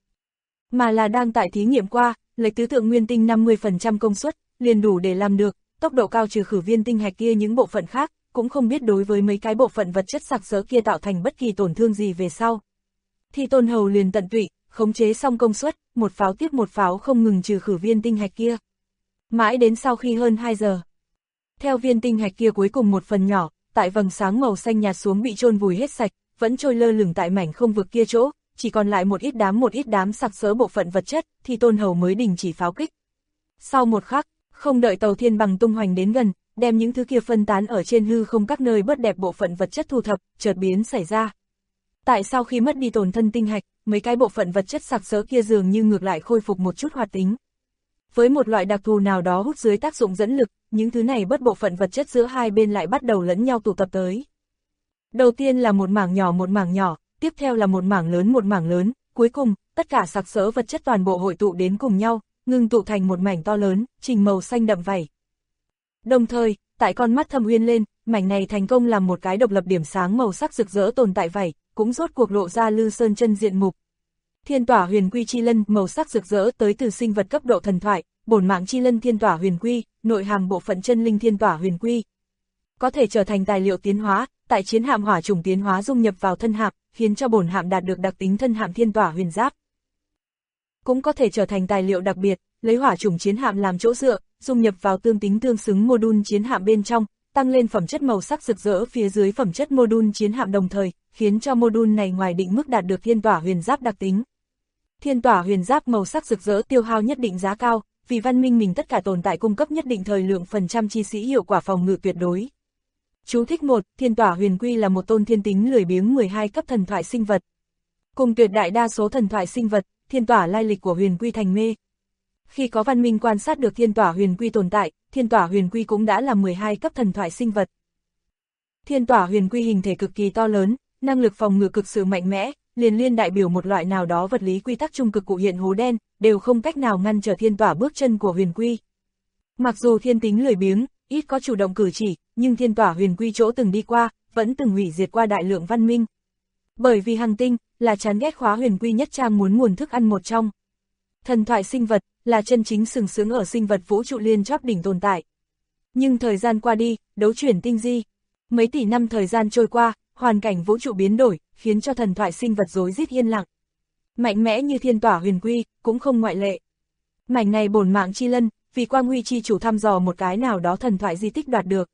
Speaker 2: Mà là đang tại thí nghiệm qua, lấy tứ tượng nguyên tinh 50% công suất, liền đủ để làm được, tốc độ cao trừ khử viên tinh hạch kia những bộ phận khác, cũng không biết đối với mấy cái bộ phận vật chất sặc sỡ kia tạo thành bất kỳ tổn thương gì về sau. Thi Tôn Hầu liền tận tụy, khống chế xong công suất, một pháo tiếp một pháo không ngừng trừ khử viên tinh hạch kia. Mãi đến sau khi hơn 2 giờ. Theo viên tinh hạch kia cuối cùng một phần nhỏ, tại vầng sáng màu xanh nhạt xuống bị chôn vùi hết sạch, vẫn trôi lơ lửng tại mảnh không vực kia chỗ, chỉ còn lại một ít đám sặc sỡ bộ phận vật chất, Thi Tôn Hầu mới đình chỉ pháo kích. Sau một khắc, không đợi tàu Thiên Bằng tung hoành đến gần, đem những thứ kia phân tán ở trên hư không các nơi bất đẹp bộ phận vật chất thu thập, chợt biến xảy ra. Tại sau khi mất đi tổn thân tinh hạch, mấy cái bộ phận vật chất sặc sỡ kia dường như ngược lại khôi phục một chút hoạt tính. Với một loại đặc thù nào đó hút dưới tác dụng dẫn lực, những thứ này bất bộ phận vật chất giữa hai bên lại bắt đầu lẫn nhau tụ tập tới. Đầu tiên là một mảng nhỏ, tiếp theo là một mảng lớn, cuối cùng, tất cả sặc sỡ vật chất toàn bộ hội tụ đến cùng nhau, ngưng tụ thành một mảnh to lớn, trình màu xanh đậm vảy. Đồng thời, tại con mắt Thâm Uyên lên, mảnh này thành công làm một cái độc lập điểm sáng màu sắc rực rỡ tồn tại vảy, cũng rốt cuộc lộ ra Lư Sơn chân diện mục. Thiên Tỏa Huyền Quy Chi Lân, màu sắc rực rỡ tới từ sinh vật cấp độ thần thoại, bổn mạng chi lân Thiên Tỏa Huyền Quy, nội hàm bộ phận chân linh Thiên Tỏa Huyền Quy. Có thể trở thành tài liệu tiến hóa, tại chiến hạm hỏa chủng tiến hóa dung nhập vào thân hạm, khiến cho bổn hạm đạt được đặc tính thân hạm Thiên Tỏa Huyền Giáp. Cũng có thể trở thành tài liệu đặc biệt, lấy hỏa chủng chiến hạm làm chỗ dựa, dung nhập vào tương tính tương xứng module chiến hạm bên trong, tăng lên phẩm chất màu sắc rực rỡ phía dưới phẩm chất module chiến hạm đồng thời, khiến cho module này ngoài định mức đạt được Thiên Tỏa Huyền Giáp đặc tính. Thiên Tỏa Huyền Giáp màu sắc rực rỡ tiêu hao nhất định giá cao, vì văn minh mình tất cả tồn tại cung cấp nhất định thời lượng phần trăm chi sĩ hiệu quả phòng ngự tuyệt đối. Chú thích 1, Thiên Tỏa Huyền Quy là một tôn thiên tính lười biếng 12 cấp thần thoại sinh vật. Cùng tuyệt đại đa số thần thoại sinh vật, Thiên Tỏa lai lịch của Huyền Quy thành mê. Khi có văn minh quan sát được Thiên Tỏa Huyền Quy tồn tại, Thiên Tỏa Huyền Quy cũng đã là 12 cấp thần thoại sinh vật. Thiên Tỏa Huyền Quy hình thể cực kỳ to lớn, năng lực phòng ngự cực sự mạnh mẽ, liền liên đại biểu một loại nào đó vật lý quy tắc trung cực cụ hiện hố đen, đều không cách nào ngăn trở Thiên Tỏa bước chân của Huyền Quy. Mặc dù thiên tính lười biếng, ít có chủ động cử chỉ, nhưng Thiên Tỏa Huyền Quy chỗ từng đi qua, vẫn từng hủy diệt qua đại lượng văn minh. Bởi vì hành tinh là chán ghét khóa huyền quy nhất trang muốn nguồn thức ăn một trong. Thần thoại sinh vật là chân chính sừng sững ở sinh vật vũ trụ liên chóp đỉnh tồn tại. Nhưng thời gian qua đi, đấu chuyển tinh di. Mấy tỷ năm thời gian trôi qua, hoàn cảnh vũ trụ biến đổi, khiến cho thần thoại sinh vật rối rít yên lặng. Mạnh mẽ như thiên tỏa huyền quy, cũng không ngoại lệ. Mảnh này bổn mạng chi lân, vì Quang Huy chi chủ thăm dò một cái nào đó thần thoại di tích đoạt được.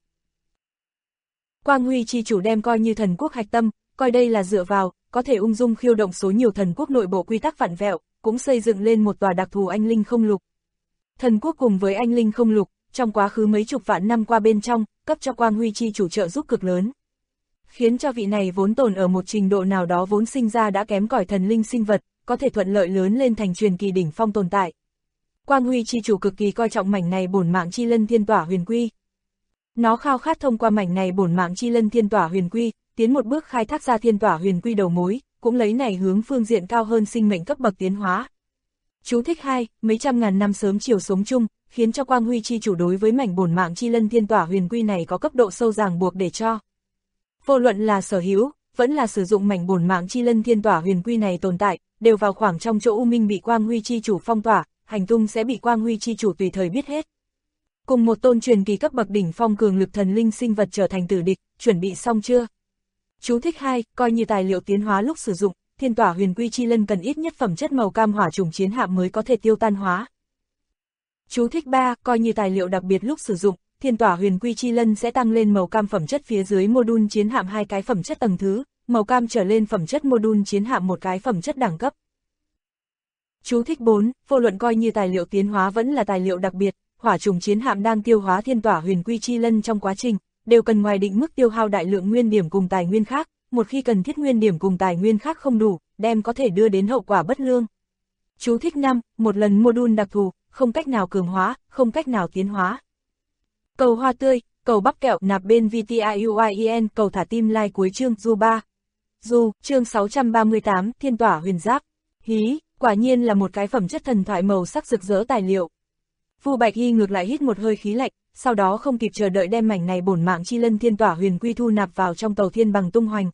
Speaker 2: Quang Huy chi chủ đem coi như thần quốc hạch tâm, coi đây là dựa vào, có thể ung dung khiêu động số nhiều thần quốc nội bộ quy tắc vặn vẹo, cũng xây dựng lên một tòa đặc thù anh linh không lục. Thần quốc cùng với anh linh không lục, trong quá khứ mấy chục vạn năm qua bên trong, cấp cho Quang Huy chi chủ trợ giúp cực lớn. Khiến cho vị này vốn tồn ở một trình độ nào đó vốn sinh ra đã kém cỏi thần linh sinh vật, có thể thuận lợi lớn lên thành truyền kỳ đỉnh phong tồn tại. Quang Huy chi chủ cực kỳ coi trọng mảnh này bổn mạng chi lân thiên tỏa huyền quy. Nó khao khát thông qua mảnh này bổn mạng chi lân thiên tỏa huyền quy, tiến một bước khai thác ra thiên tỏa huyền quy đầu mối, cũng lấy này hướng phương diện cao hơn sinh mệnh cấp bậc tiến hóa. Chú thích 2, mấy trăm ngàn năm sớm chiều sống chung, khiến cho Quang Huy chi chủ đối với mảnh bổn mạng chi lân thiên tỏa huyền quy này có cấp độ sâu ràng buộc để cho. Vô luận là sở hữu, vẫn là sử dụng mảnh bổn mạng chi lân thiên tỏa huyền quy này tồn tại, đều vào khoảng trong chỗ u minh bị Quang Huy chi chủ phong tỏa, hành tung sẽ bị Quang Huy chi chủ tùy thời biết hết. Cùng một tôn truyền kỳ cấp bậc đỉnh phong cường lực thần linh sinh vật trở thành tử địch, chuẩn bị xong chưa? Chú thích 2, coi như tài liệu tiến hóa lúc sử dụng, thiên tỏa huyền quy chi lân cần ít nhất phẩm chất màu cam hỏa trùng chiến hạm mới có thể tiêu tan hóa. Chú thích 3, coi như tài liệu đặc biệt lúc sử dụng, thiên tỏa huyền quy chi lân sẽ tăng lên màu cam phẩm chất phía dưới module chiến hạm 2 cái phẩm chất tầng thứ, màu cam trở lên phẩm chất module chiến hạm 1 cái phẩm chất đẳng cấp. Chú thích 4, vô luận coi như tài liệu tiến hóa vẫn là tài liệu đặc biệt, hỏa trùng chiến hạm đang tiêu hóa thiên tỏa huyền quy chi lân trong quá trình, đều cần ngoài định mức tiêu hao đại lượng nguyên điểm cùng tài nguyên khác, một khi cần thiết nguyên điểm cùng tài nguyên khác không đủ, đem có thể đưa đến hậu quả bất lương. Chú thích 5, một lần module đặc thù, không cách nào cường hóa, không cách nào tiến hóa. Cầu hoa tươi, cầu bắp kẹo nạp bên VTIUIEN, cầu thả tim like cuối chương du 3. Du, chương 638, thiên tỏa huyền giáp. Hí, quả nhiên là một cái phẩm chất thần thoại màu sắc rực rỡ tài liệu. Vu Bạch Hy ngược lại hít một hơi khí lạnh, sau đó không kịp chờ đợi đem mảnh này bổn mạng chi lân thiên tỏa huyền quy thu nạp vào trong tàu thiên bằng tung hoành.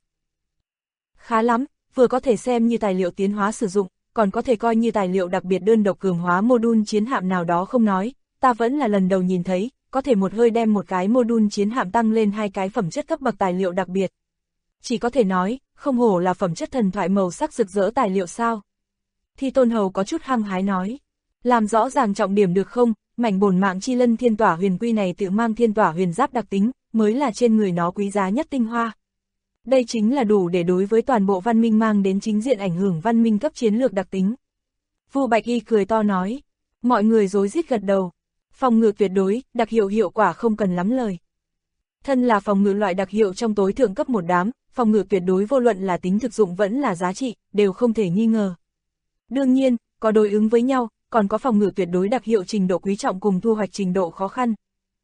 Speaker 2: Khá lắm, vừa có thể xem như tài liệu tiến hóa sử dụng, còn có thể coi như tài liệu đặc biệt đơn độc cường hóa module chiến hạm nào đó không nói, ta vẫn là lần đầu nhìn thấy, có thể một hơi đem một cái module chiến hạm tăng lên 2 cái phẩm chất cấp bậc tài liệu đặc biệt. Chỉ có thể nói, không hổ là phẩm chất thần thoại màu sắc rực rỡ tài liệu sao. Thi Tôn Hầu có chút hăng hái nói, làm rõ ràng trọng điểm được không, mảnh bổn mạng chi lân thiên tỏa huyền quy này tự mang thiên tỏa huyền giáp đặc tính, mới là trên người nó quý giá nhất tinh hoa. Đây chính là đủ để đối với toàn bộ văn minh mang đến chính diện ảnh hưởng văn minh cấp chiến lược đặc tính. Vu Bạch Y cười to nói, mọi người rối rít gật đầu. Phòng ngự tuyệt đối, đặc hiệu hiệu quả không cần lắm lời. Thân là phòng ngự loại đặc hiệu trong tối thượng cấp một đám, phòng ngự tuyệt đối vô luận là tính thực dụng vẫn là giá trị, đều không thể nghi ngờ. Đương nhiên, có đối ứng với nhau, còn có phòng ngự tuyệt đối đặc hiệu trình độ quý trọng cùng thu hoạch trình độ khó khăn.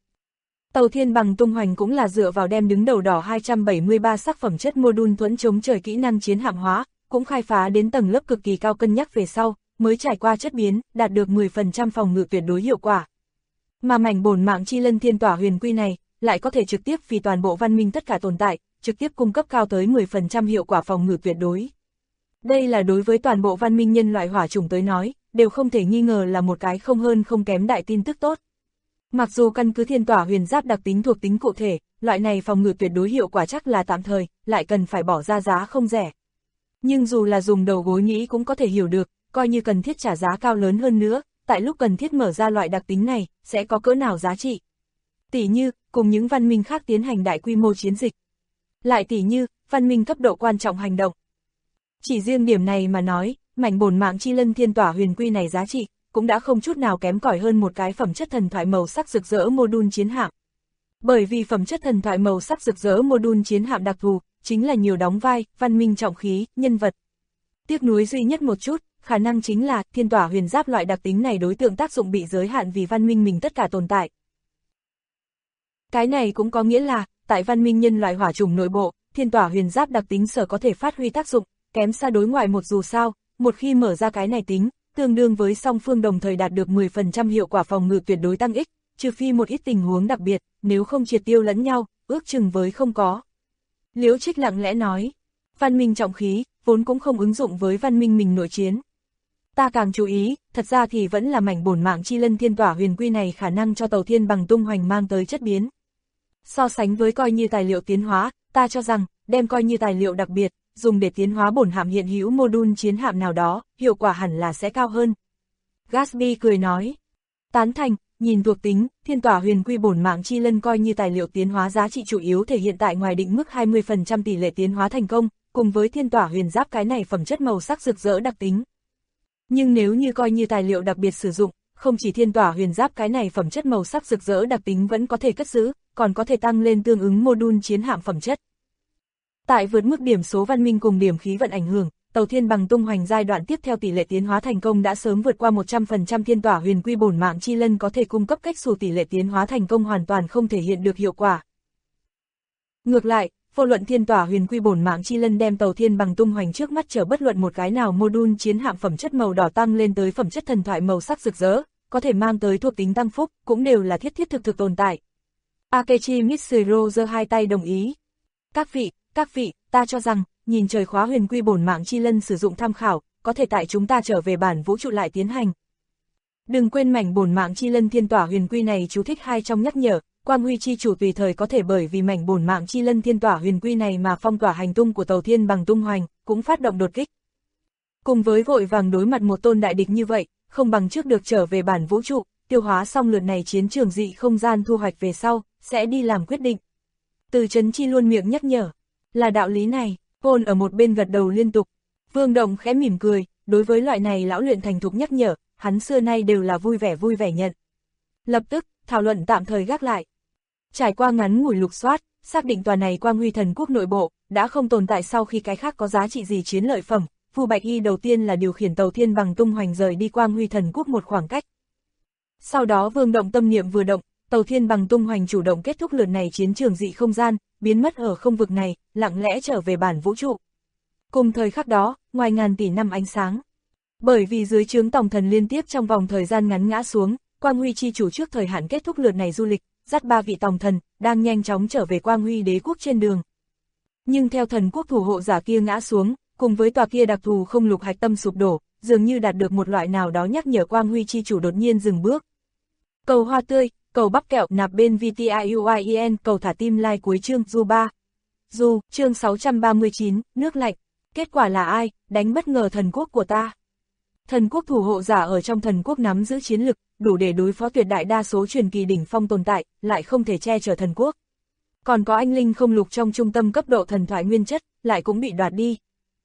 Speaker 2: Tàu thiên bằng tung hoành cũng là dựa vào đem đứng đầu đỏ 273 sắc phẩm chất module thuẫn chống trời kỹ năng chiến hạm hóa, cũng khai phá đến tầng lớp cực kỳ cao cân nhắc về sau, mới trải qua chất biến, đạt được 10% phòng ngự tuyệt đối hiệu quả. Mà mảnh bổn mạng chi lân thiên tỏa huyền quy này, lại có thể trực tiếp vì toàn bộ văn minh tất cả tồn tại, trực tiếp cung cấp cao tới 10% hiệu quả phòng ngự tuyệt đối. Đây là đối với toàn bộ văn minh nhân loại hỏa chủng tới nói, đều không thể nghi ngờ là một cái không hơn không kém đại tin tức tốt. Mặc dù căn cứ thiên tỏa huyền giáp đặc tính thuộc tính cụ thể, loại này phòng ngự tuyệt đối hiệu quả chắc là tạm thời, lại cần phải bỏ ra giá không rẻ. Nhưng dù là dùng đầu gối nghĩ cũng có thể hiểu được, coi như cần thiết trả giá cao lớn hơn nữa, tại lúc cần thiết mở ra loại đặc tính này, sẽ có cỡ nào giá trị. Tỷ như, cùng những văn minh khác tiến hành đại quy mô chiến dịch. Lại tỷ như, văn minh cấp độ quan trọng hành động. Chỉ riêng điểm này mà nói, mảnh bổn mạng chi lân thiên tỏa huyền quy này giá trị, cũng đã không chút nào kém cỏi hơn một cái phẩm chất thần thoại màu sắc rực rỡ module chiến hạm. Bởi vì phẩm chất thần thoại màu sắc rực rỡ module chiến hạm đặc thù, chính là nhiều đóng vai, văn minh trọng khí, nhân vật. Tiếc nuối duy nhất một chút, khả năng chính là thiên tỏa huyền giáp loại đặc tính này đối tượng tác dụng bị giới hạn vì văn minh mình tất cả tồn tại. Cái này cũng có nghĩa là, tại văn minh nhân loại hỏa chủng nội bộ, thiên tỏa huyền giáp đặc tính sở có thể phát huy tác dụng, kém xa đối ngoại một dù sao, một khi mở ra cái này tính, tương đương với song phương đồng thời đạt được 10% hiệu quả phòng ngự tuyệt đối tăng ích, trừ phi một ít tình huống đặc biệt, nếu không triệt tiêu lẫn nhau, ước chừng với không có. Liễu Trích lặng lẽ nói, Văn minh trọng khí, vốn cũng không ứng dụng với văn minh mình nội chiến. Ta càng chú ý, thật ra thì vẫn là mảnh bổn mạng chi lân thiên tỏa huyền quy này khả năng cho tàu thiên bằng tung hoành mang tới chất biến. So sánh với coi như tài liệu tiến hóa, ta cho rằng, đem coi như tài liệu đặc biệt, dùng để tiến hóa bổn hạm hiện hữu mô-đun chiến hạm nào đó, hiệu quả hẳn là sẽ cao hơn. Gatsby cười nói. Tán thành, nhìn thuộc tính, thiên tỏa huyền quy bổn mạng chi lân coi như tài liệu tiến hóa giá trị chủ yếu thể hiện tại ngoài định mức 20% tỷ lệ tiến hóa thành công, cùng với thiên tỏa huyền giáp cái này phẩm chất màu sắc rực rỡ đặc tính. Nhưng nếu như coi như tài liệu đặc biệt sử dụng, không chỉ thiên tỏa huyền giáp cái này phẩm chất màu sắc rực rỡ đặc tính vẫn có thể cất giữ, còn có thể tăng lên tương ứng mô-đun chiến hạm phẩm chất. Tại vượt mức điểm số văn minh cùng điểm khí vận ảnh hưởng, tàu thiên bằng tung hoành giai đoạn tiếp theo tỷ lệ tiến hóa thành công đã sớm vượt qua 100% thiên tỏa huyền quy bổn mạng chi lân có thể cung cấp cách xù tỷ lệ tiến hóa thành công hoàn toàn không thể hiện được hiệu quả. Ngược lại, vô luận thiên tỏa huyền quy bổn mạng chi lân đem tàu thiên bằng tung hoành trước mắt chở bất luận một cái nào mô-đun chiến hạm phẩm chất màu đỏ tăng lên tới phẩm chất thần thoại màu sắc rực rỡ, có thể mang tới thuộc tính tăng phúc, cũng đều là thiết thực tồn tại. Akechi Mitsuru giơ hai tay đồng ý. Các vị, ta cho rằng, nhìn trời khóa huyền quy bổn mạng chi lân sử dụng tham khảo, có thể tại chúng ta trở về bản vũ trụ lại tiến hành. Đừng quên mảnh bổn mạng chi lân thiên tỏa huyền quy này chú thích hai trong nhắc nhở, Quang Huy chi chủ tùy thời có thể bởi vì mảnh bổn mạng chi lân thiên tỏa huyền quy này mà phong tỏa hành tung của tàu thiên bằng tung hoành, cũng phát động đột kích. Cùng với vội vàng đối mặt một tôn đại địch như vậy, không bằng trước được trở về bản vũ trụ, tiêu hóa xong lượt này chiến trường dị không gian thu hoạch về sau, sẽ đi làm quyết định. Từ Chấn Chi luôn miệng nhắc nhở, là đạo lý này, Côn ở một bên gật đầu liên tục. Vương Động khẽ mỉm cười, đối với loại này lão luyện thành thục nhắc nhở, hắn xưa nay đều là vui vẻ nhận. Lập tức, thảo luận tạm thời gác lại. Trải qua ngắn ngủi lục soát, xác định tòa này Quang Huy thần quốc nội bộ, đã không tồn tại sau khi cái khác có giá trị gì chiến lợi phẩm, Vu Bạch Y đầu tiên là điều khiển tàu thiên bằng tung hoành rời đi Quang Huy thần quốc một khoảng cách. Sau đó Vương Động tâm niệm vừa động, tàu thiên bằng tung hoành chủ động kết thúc lượt này chiến trường dị không gian, biến mất ở không vực này, lặng lẽ trở về bản vũ trụ. Cùng thời khắc đó, ngoài ngàn tỷ năm ánh sáng. Bởi vì dưới trướng tòng thần liên tiếp trong vòng thời gian ngắn ngã xuống, Quang Huy chi chủ trước thời hạn kết thúc lượt này du lịch, dắt 3 vị tòng thần, đang nhanh chóng trở về Quang Huy đế quốc trên đường. Nhưng theo thần quốc thủ hộ giả kia ngã xuống, cùng với tòa kia đặc thù không lục hạch tâm sụp đổ, dường như đạt được một loại nào đó nhắc nhở Quang Huy chi chủ đột nhiên dừng bước. Cầu hoa tươi, cầu bắp kẹo nạp bên VTIUIEN, cầu thả tim like cuối chương Du 3. Du, chương 639, nước lạnh. Kết quả là ai, đánh bất ngờ thần quốc của ta. Thần quốc thủ hộ giả ở trong thần quốc nắm giữ chiến lực, đủ để đối phó tuyệt đại đa số truyền kỳ đỉnh phong tồn tại, lại không thể che chở thần quốc. Còn có anh linh không lục trong trung tâm cấp độ thần thoại nguyên chất, lại cũng bị đoạt đi.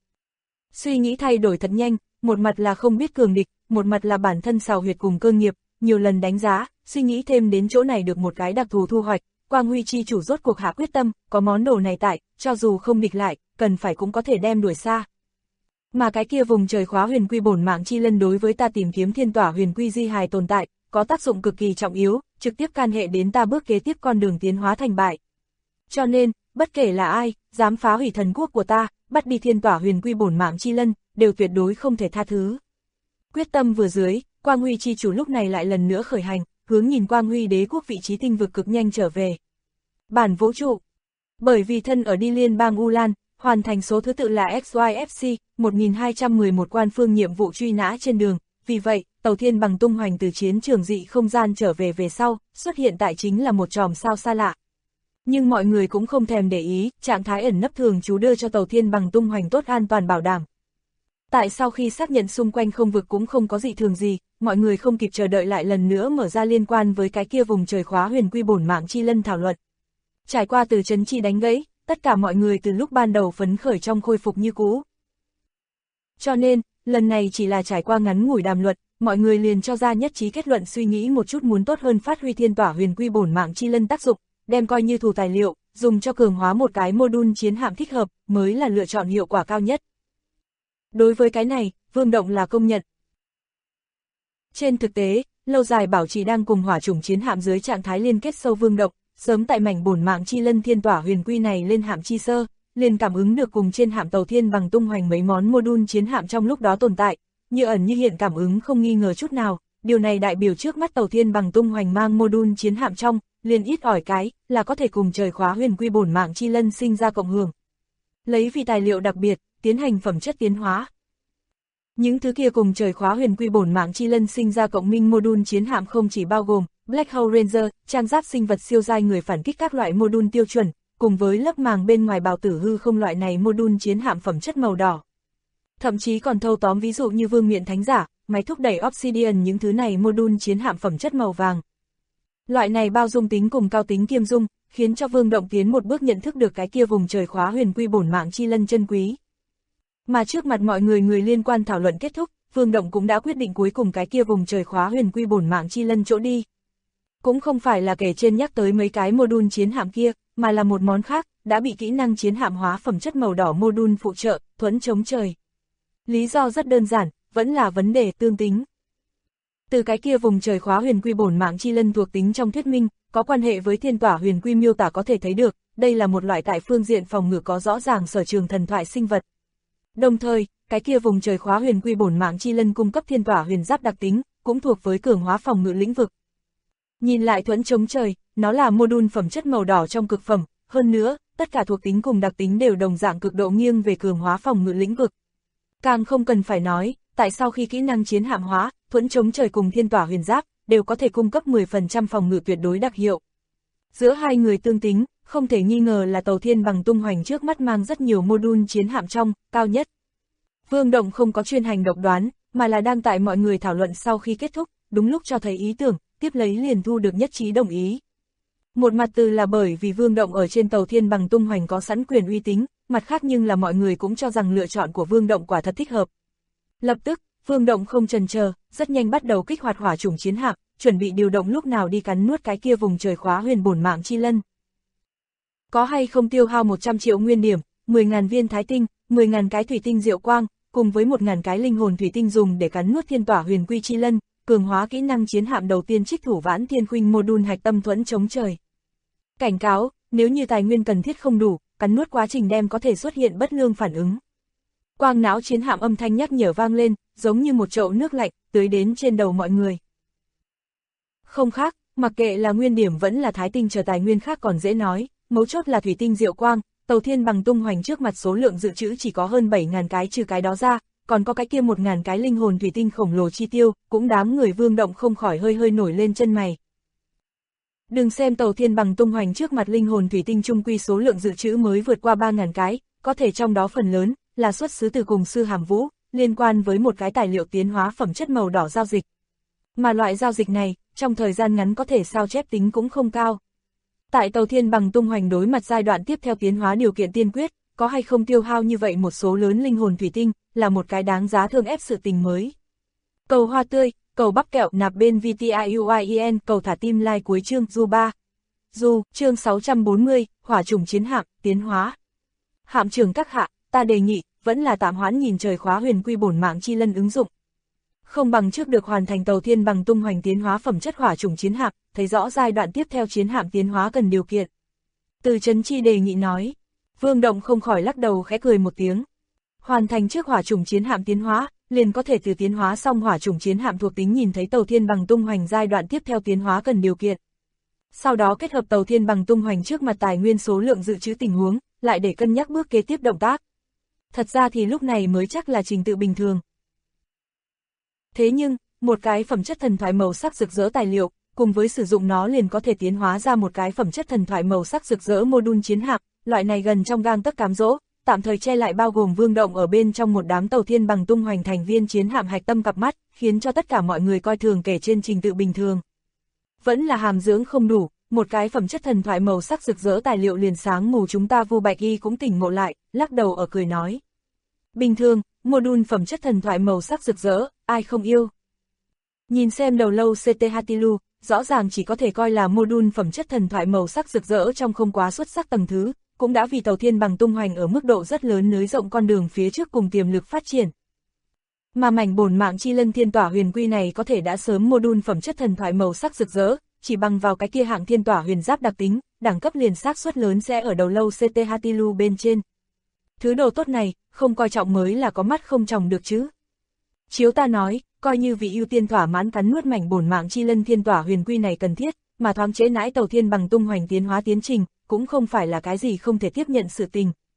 Speaker 2: Suy nghĩ thay đổi thật nhanh, một mặt là không biết cường địch, một mặt là bản thân xào huyệt cùng cơ nghiệp, nhiều lần đánh giá, suy nghĩ thêm đến chỗ này được một cái đặc thù thu hoạch, Quang Huy chi chủ rốt cuộc hạ quyết tâm, có món đồ này tại, cho dù không địch lại, cần phải cũng có thể đem đuổi xa. Mà cái kia vùng trời khóa huyền quy bổn mạng chi lân đối với ta tìm kiếm thiên tỏa huyền quy di hài tồn tại, có tác dụng cực kỳ trọng yếu, trực tiếp can hệ đến ta bước kế tiếp con đường tiến hóa thành bại. Cho nên, bất kể là ai, dám phá hủy thần quốc của ta, bắt đi thiên tỏa huyền quy bổn mạng chi lân, đều tuyệt đối không thể tha thứ. Quyết tâm vừa dưới, Quang Huy chi chủ lúc này lại lần nữa khởi hành, hướng nhìn Quang Huy đế quốc vị trí tinh vực cực nhanh trở về. Bản vũ trụ. Bởi vì thân ở đi liên bang U Lan, hoàn thành số thứ tự là XYFC, 1211 quan phương nhiệm vụ truy nã trên đường, vì vậy, tàu thiên bằng tung hoành từ chiến trường dị không gian trở về sau, xuất hiện tại chính là một chòm sao xa lạ. Nhưng mọi người cũng không thèm để ý, trạng thái ẩn nấp thường trú đưa cho tàu thiên bằng tung hoành tốt an toàn bảo đảm. Tại sau khi xác nhận xung quanh không vực cũng không có dị thường gì, mọi người không kịp chờ đợi lại lần nữa mở ra liên quan với cái kia vùng trời khóa huyền quy bổn mạng chi lân thảo luận. Trải qua từ Chấn Chi đánh gãy, tất cả mọi người từ lúc ban đầu phấn khởi trong khôi phục như cũ. Cho nên, lần này chỉ là trải qua ngắn ngủi đàm luận, mọi người liền cho ra nhất trí kết luận suy nghĩ một chút muốn tốt hơn phát huy thiên tỏa huyền quy bổn mạng chi lân tác dụng, đem coi như thủ tài liệu, dùng cho cường hóa một cái mô-đun chiến hạm thích hợp, mới là lựa chọn hiệu quả cao nhất. Đối với cái này, Vương Động là công nhận. Trên thực tế, lâu dài bảo trì đang cùng hỏa chủng chiến hạm dưới trạng thái liên kết sâu Vương Động, sớm tại mảnh bổn mạng chi lân thiên tỏa huyền quy này lên hạm chi sơ, liền cảm ứng được cùng trên hạm tàu thiên bằng tung hoành mấy món mô-đun chiến hạm trong lúc đó tồn tại, như ẩn như hiện cảm ứng không nghi ngờ chút nào, điều này đại biểu trước mắt tàu thiên bằng tung hoành mang mô-đun chiến hạm trong, liền ít ỏi cái, là có thể cùng trời khóa huyền quy bổn mạng chi lân sinh ra cộng hưởng. lấy vì tài liệu đặc biệt, tiến hành phẩm chất tiến hóa. Những thứ kia cùng trời khóa huyền quy bổn mạng chi lân sinh ra cộng minh module chiến hạm không chỉ bao gồm Black Hole Ranger, trang giáp sinh vật siêu giai người phản kích các loại module tiêu chuẩn, cùng với lớp màng bên ngoài bào tử hư không loại này module chiến hạm phẩm chất màu đỏ. Thậm chí còn thâu tóm ví dụ như vương miện thánh giả, máy thúc đẩy Obsidian những thứ này module chiến hạm phẩm chất màu vàng. Loại này bao dung tính cùng cao tính kiêm dung, khiến cho Vương Động tiến một bước nhận thức được cái kia vùng trời khóa huyền quy bổn mạng chi lân chân quý. Mà trước mặt mọi người liên quan thảo luận kết thúc, Vương Động cũng đã quyết định cuối cùng cái kia vùng trời khóa huyền quy bổn mạng chi lân chỗ đi. Cũng không phải là kể trên nhắc tới mấy cái module chiến hạm kia, mà là một món khác, đã bị kỹ năng chiến hạm hóa phẩm chất màu đỏ module phụ trợ, thuẫn chống trời. Lý do rất đơn giản, vẫn là vấn đề tương tính. Từ cái kia vùng trời khóa huyền quy bổn mạng chi lân thuộc tính trong thuyết minh, có quan hệ với thiên tỏa huyền quy miêu tả có thể thấy được, đây là một loại tại phương diện phòng ngự có rõ ràng sở trường thần thoại sinh vật. Đồng thời, cái kia vùng trời khóa huyền quy bổn mạng chi lân cung cấp thiên tỏa huyền giáp đặc tính, cũng thuộc với cường hóa phòng ngự lĩnh vực. Nhìn lại thuẫn chống trời, nó là module phẩm chất màu đỏ trong cực phẩm, hơn nữa, tất cả thuộc tính cùng đặc tính đều đồng dạng cực độ nghiêng về cường hóa phòng ngự lĩnh vực. Càng không cần phải nói, tại sao khi kỹ năng chiến hạm hóa, thuẫn chống trời cùng thiên tỏa huyền giáp, đều có thể cung cấp 10% phòng ngự tuyệt đối đặc hiệu. Giữa hai người tương tính, không thể nghi ngờ là tàu thiên bằng tung hoành trước mắt mang rất nhiều module chiến hạm trong, cao nhất. Vương Động không có chuyên hành độc đoán, mà là đang tại mọi người thảo luận sau khi kết thúc, đúng lúc cho thấy ý tưởng, tiếp lấy liền thu được nhất trí đồng ý. Một mặt từ là bởi vì Vương Động ở trên tàu thiên bằng tung hoành có sẵn quyền uy tín, mặt khác nhưng là mọi người cũng cho rằng lựa chọn của Vương Động quả thật thích hợp. Lập tức, Vương Động không chần chờ, rất nhanh bắt đầu kích hoạt hỏa chủng chiến hạm, chuẩn bị điều động lúc nào đi cắn nuốt cái kia vùng trời khóa huyền bổn mạng chi lân. Có hay không tiêu hao 100 triệu nguyên điểm, 10.000 viên thái tinh, 10.000 cái thủy tinh diệu quang, cùng với 1.000 cái linh hồn thủy tinh dùng để cắn nuốt thiên tỏa huyền quy chi lân, cường hóa kỹ năng chiến hạm đầu tiên trích thủ vãn thiên khuynh module hạch tâm thuẫn chống trời. Cảnh cáo, nếu như tài nguyên cần thiết không đủ, cắn nuốt quá trình đem có thể xuất hiện bất lương phản ứng. Quang não chiến hạm âm thanh nhắc nhở vang lên, giống như một chậu nước lạnh, tưới đến trên đầu mọi người. Không khác, mặc kệ là nguyên điểm vẫn là thái tinh chờ tài nguyên khác còn dễ nói, mấu chốt là thủy tinh diệu quang, tàu thiên bằng tung hoành trước mặt số lượng dự trữ chỉ có hơn 7.000 cái trừ cái đó ra, còn có cái kia 1.000 cái linh hồn thủy tinh khổng lồ chi tiêu, cũng đám người Vương Động không khỏi hơi nổi lên chân mày. Đừng xem tàu thiên bằng tung hoành trước mặt linh hồn thủy tinh chung quy số lượng dự trữ mới vượt qua 3.000 cái, có thể trong đó phần lớn là xuất xứ từ cùng sư hàm vũ, liên quan với một cái tài liệu tiến hóa phẩm chất màu đỏ giao dịch. Mà loại giao dịch này, trong thời gian ngắn có thể sao chép tính cũng không cao. Tại tàu thiên bằng tung hoành đối mặt giai đoạn tiếp theo tiến hóa điều kiện tiên quyết, có hay không tiêu hao như vậy một số lớn linh hồn thủy tinh, là một cái đáng giá thương ép sự tình mới. Cầu hoa tươi, cầu bắp kẹo nạp bên VTIUIEN, cầu thả tim like cuối chương Du 3. Du, chương 640, hỏa chủng chiến hạm, tiến hóa. Hạm trưởng các hạ, ta đề nghị, vẫn là tạm hoãn nhìn trời khóa huyền quy bổn mạng chi lân ứng dụng. Không bằng trước được hoàn thành tàu thiên bằng tung hoành tiến hóa phẩm chất hỏa chủng chiến hạm, thấy rõ giai đoạn tiếp theo chiến hạm tiến hóa cần điều kiện. Từ Trấn Chi đề nghị nói. Vương Động không khỏi lắc đầu khẽ cười một tiếng. Hoàn thành trước hỏa chủng chiến hạm tiến hóa, liền có thể từ tiến hóa xong hỏa chủng chiến hạm thuộc tính nhìn thấy tàu thiên bằng tung hoành giai đoạn tiếp theo tiến hóa cần điều kiện. Sau đó kết hợp tàu thiên bằng tung hoành trước mặt tài nguyên số lượng dự trữ tình huống, lại để cân nhắc bước kế tiếp động tác. Thật ra thì lúc này mới chắc là trình tự bình thường. Thế nhưng, một cái phẩm chất thần thoại màu sắc rực rỡ tài liệu, cùng với sử dụng nó liền có thể tiến hóa ra một cái phẩm chất thần thoại màu sắc rực rỡ module chiến hạm, loại này gần trong gang tấc cám dỗ, tạm thời che lại bao gồm Vương Động ở bên trong một đám tàu thiên bằng tung hoành thành viên chiến hạm hạch tâm cặp mắt, khiến cho tất cả mọi người coi thường kể trên trình tự bình thường. Vẫn là hàm dưỡng không đủ, một cái phẩm chất thần thoại màu sắc rực rỡ tài liệu liền sáng mù chúng ta. Vu Bạch Y cũng tỉnh ngộ lại, lắc đầu ở cười nói. Bình thường, module phẩm chất thần thoại màu sắc rực rỡ, ai không yêu. Nhìn xem đầu lâu CT Hatilu, rõ ràng chỉ có thể coi là module phẩm chất thần thoại màu sắc rực rỡ trong không quá xuất sắc tầng thứ, cũng đã vì tàu thiên bằng tung hoành ở mức độ rất lớn nới rộng con đường phía trước cùng tiềm lực phát triển. Mà mảnh bổn mạng chi lân thiên tỏa huyền quy này có thể đã sớm module phẩm chất thần thoại màu sắc rực rỡ, chỉ bằng vào cái kia hạng thiên tỏa huyền giáp đặc tính, đẳng cấp liền xác suất lớn sẽ ở đầu lâu CT Hatilu bên trên. Thứ đồ tốt này, không coi trọng mới là có mắt không tròng được chứ. Chiếu ta nói, coi như vị ưu tiên thỏa mãn cắn nuốt mảnh bổn mạng chi lân thiên tỏa huyền quy này cần thiết, mà thoáng trễ nãi tàu thiên bằng tung hoành tiến hóa tiến trình, cũng không phải là cái gì không thể tiếp nhận sự tình.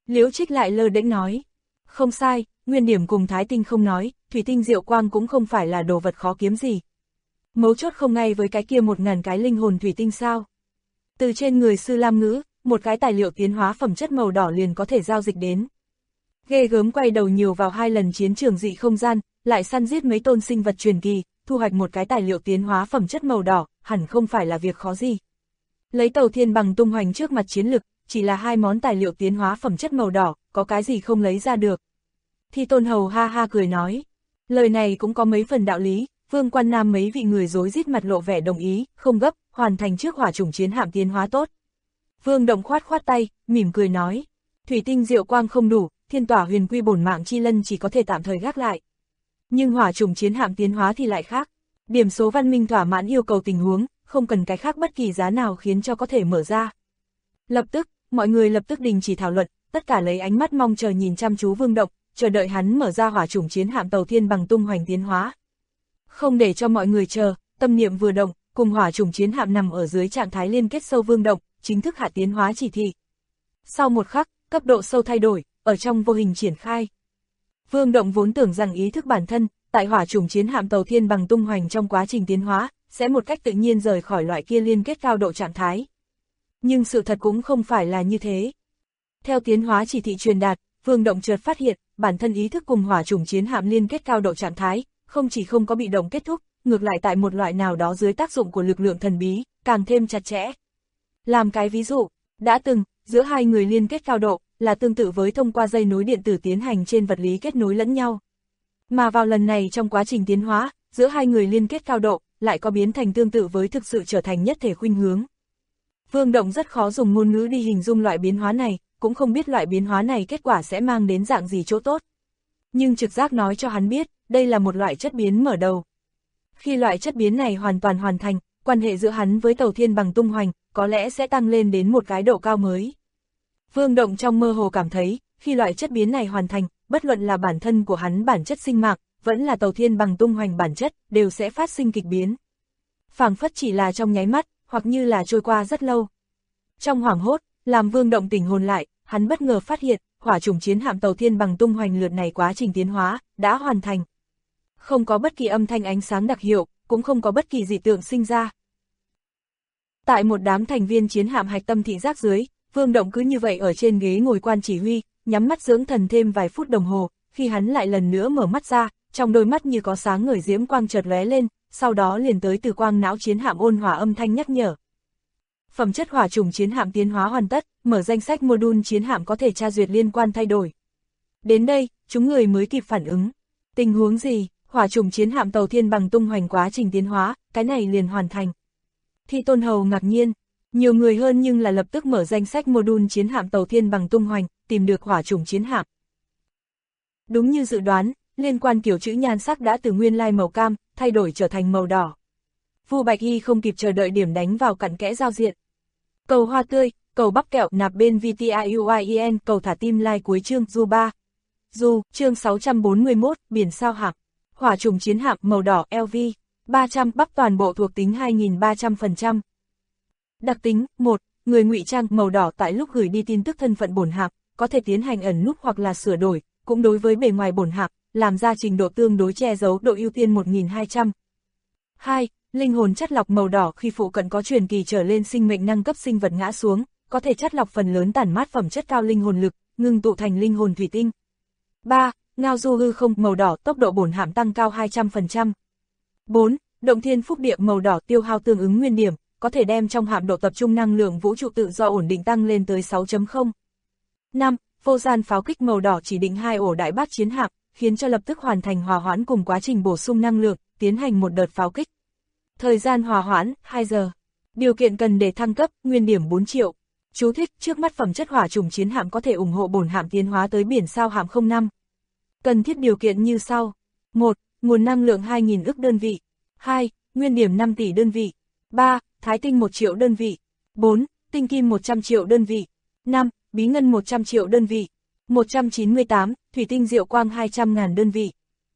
Speaker 2: Liễu Trích lại lơ đễnh nói. Không sai, nguyên điểm cùng thái tinh không nói, thủy tinh diệu quang cũng không phải là đồ vật khó kiếm gì. Mấu chốt không ngay với cái kia 1000 cái linh hồn thủy tinh sao. Từ trên người Sư Lam Ngữ, một cái tài liệu tiến hóa phẩm chất màu đỏ liền có thể giao dịch đến. Ghê gớm quay đầu nhiều vào 2 lần chiến trường dị không gian, lại săn giết mấy tôn sinh vật truyền kỳ, thu hoạch một cái tài liệu tiến hóa phẩm chất màu đỏ, hẳn không phải là việc khó gì. Lấy Tàu Thiên Bằng tung hoành trước mặt chiến lực, chỉ là 2 món tài liệu tiến hóa phẩm chất màu đỏ, có cái gì không lấy ra được. Thi Tôn Hầu ha ha cười nói, lời này cũng có mấy phần đạo lý. Vương Quan Nam mấy vị người rối rít mặt lộ vẻ đồng ý, không gấp, hoàn thành trước hỏa chủng chiến hạm tiến hóa tốt. Vương Động khoát khoát tay, mỉm cười nói, thủy tinh diệu quang không đủ, thiên tỏa huyền quy bổn mạng chi lân chỉ có thể tạm thời gác lại. Nhưng hỏa chủng chiến hạm tiến hóa thì lại khác, điểm số văn minh thỏa mãn yêu cầu tình huống, không cần cái khác bất kỳ giá nào khiến cho có thể mở ra. Lập tức, mọi người lập tức đình chỉ thảo luận, tất cả lấy ánh mắt mong chờ nhìn chăm chú Vương Động, chờ đợi hắn mở ra hỏa chủng chiến hạm Tàu Thiên Bằng tung hoành tiến hóa. Không để cho mọi người chờ, tâm niệm vừa động, cùng hỏa chủng chiến hạm nằm ở dưới trạng thái liên kết sâu Vương Động, chính thức hạ tiến hóa chỉ thị. Sau một khắc, cấp độ sâu thay đổi, ở trong vô hình triển khai. Vương Động vốn tưởng rằng ý thức bản thân, tại hỏa chủng chiến hạm Tàu Thiên Bằng tung hoành trong quá trình tiến hóa, sẽ một cách tự nhiên rời khỏi loại kia liên kết cao độ trạng thái. Nhưng sự thật cũng không phải là như thế. Theo tiến hóa chỉ thị truyền đạt, Vương Động chợt phát hiện, bản thân ý thức cùng hỏa chủng chiến hạm liên kết cao độ trạng thái, không chỉ không có bị động kết thúc, ngược lại tại một loại nào đó dưới tác dụng của lực lượng thần bí, càng thêm chặt chẽ. Làm cái ví dụ, đã từng, giữa hai người liên kết cao độ, là tương tự với thông qua dây nối điện tử tiến hành trên vật lý kết nối lẫn nhau. Mà vào lần này trong quá trình tiến hóa, giữa hai người liên kết cao độ, lại có biến thành tương tự với thực sự trở thành nhất thể khuynh hướng. Vương Động rất khó dùng ngôn ngữ đi hình dung loại biến hóa này, cũng không biết loại biến hóa này kết quả sẽ mang đến dạng gì chỗ tốt. Nhưng trực giác nói cho hắn biết, đây là một loại chất biến mở đầu. Khi loại chất biến này hoàn toàn hoàn thành, quan hệ giữa hắn với Tàu Thiên Bằng tung hoành, có lẽ sẽ tăng lên đến một cái độ cao mới. Vương Động trong mơ hồ cảm thấy, khi loại chất biến này hoàn thành, bất luận là bản thân của hắn bản chất sinh mạng, vẫn là Tàu Thiên Bằng tung hoành bản chất, đều sẽ phát sinh kịch biến. Phảng phất chỉ là trong nháy mắt, hoặc như là trôi qua rất lâu. Trong hoảng hốt, làm Vương Động tỉnh hồn lại, hắn bất ngờ phát hiện, hỏa chủng chiến hạm Tàu Thiên Bằng tung hoành lượt này quá trình tiến hóa, đã hoàn thành. Không có bất kỳ âm thanh ánh sáng đặc hiệu, cũng không có bất kỳ dị tượng sinh ra. Tại một đám thành viên chiến hạm hạch tâm thị giác dưới, Vương Động cứ như vậy ở trên ghế ngồi quan chỉ huy, nhắm mắt dưỡng thần thêm vài phút đồng hồ, khi hắn lại lần nữa mở mắt ra, trong đôi mắt như có sáng ngời diễm quang chợt lóe lên, sau đó liền tới từ quang não chiến hạm ôn hòa âm thanh nhắc nhở. Phẩm chất hỏa chủng chiến hạm tiến hóa hoàn tất, mở danh sách module chiến hạm có thể tra duyệt liên quan thay đổi. Đến đây, chúng người mới kịp phản ứng. Tình huống gì? Hỏa chủng chiến hạm Tàu Thiên Bằng tung hoành quá trình tiến hóa, cái này liền hoàn thành. Thi Tôn Hầu ngạc nhiên, nhiều người hơn nhưng là lập tức mở danh sách module chiến hạm Tàu Thiên Bằng tung hoành, tìm được hỏa chủng chiến hạm. Đúng như dự đoán, liên quan kiểu chữ nhan sắc đã từ nguyên lai màu cam, thay đổi trở thành màu đỏ. Vu Bạch Hy không kịp chờ đợi điểm đánh vào cặn kẽ giao diện. Cầu hoa tươi, cầu bắp kẹo nạp bên VTIUIEN, cầu thả tim like cuối chương Du 3. Du, chương 641, biển sao hạm. Hỏa chủng chiến hạm màu đỏ LV, 300 bắp toàn bộ thuộc tính 2300%. Đặc tính, 1, người ngụy trang màu đỏ tại lúc gửi đi tin tức thân phận bổn hạm, có thể tiến hành ẩn núp hoặc là sửa đổi, cũng đối với bề ngoài bổn hạm, làm ra trình độ tương đối che giấu độ ưu tiên 1200. 2. Linh hồn chất lọc màu đỏ khi phụ cận có truyền kỳ trở lên sinh mệnh năng cấp sinh vật ngã xuống, có thể chất lọc phần lớn tản mát phẩm chất cao linh hồn lực, ngưng tụ thành linh hồn thủy tinh. 3. Ngao du hư không màu đỏ tốc độ bổn hạm tăng cao 200%. 4. Động thiên phúc địa màu đỏ tiêu hao tương ứng nguyên điểm, có thể đem trong hạm độ tập trung năng lượng vũ trụ tự do ổn định tăng lên tới 6.0. 5. Vô gian pháo kích màu đỏ chỉ định 2 ổ đại bác chiến hạm, khiến cho lập tức hoàn thành hòa hoãn cùng quá trình bổ sung năng lượng, tiến hành một đợt pháo kích. Thời gian hòa hoãn, 2 giờ. Điều kiện cần để thăng cấp, nguyên điểm 4 triệu. Chú thích, trước mắt phẩm chất hỏa chủng chiến hạm có thể ủng hộ bổn hạm tiến hóa tới biển sao hạm 05. Cần thiết điều kiện như sau. 1. Nguồn năng lượng 2.000 ức đơn vị. 2. Nguyên điểm 5 tỷ đơn vị. 3. Thái tinh 1 triệu đơn vị. 4. Tinh kim 100 triệu đơn vị. 5. Bí ngân 100 triệu đơn vị. 198. Thủy tinh diệu quang 200.000 đơn vị.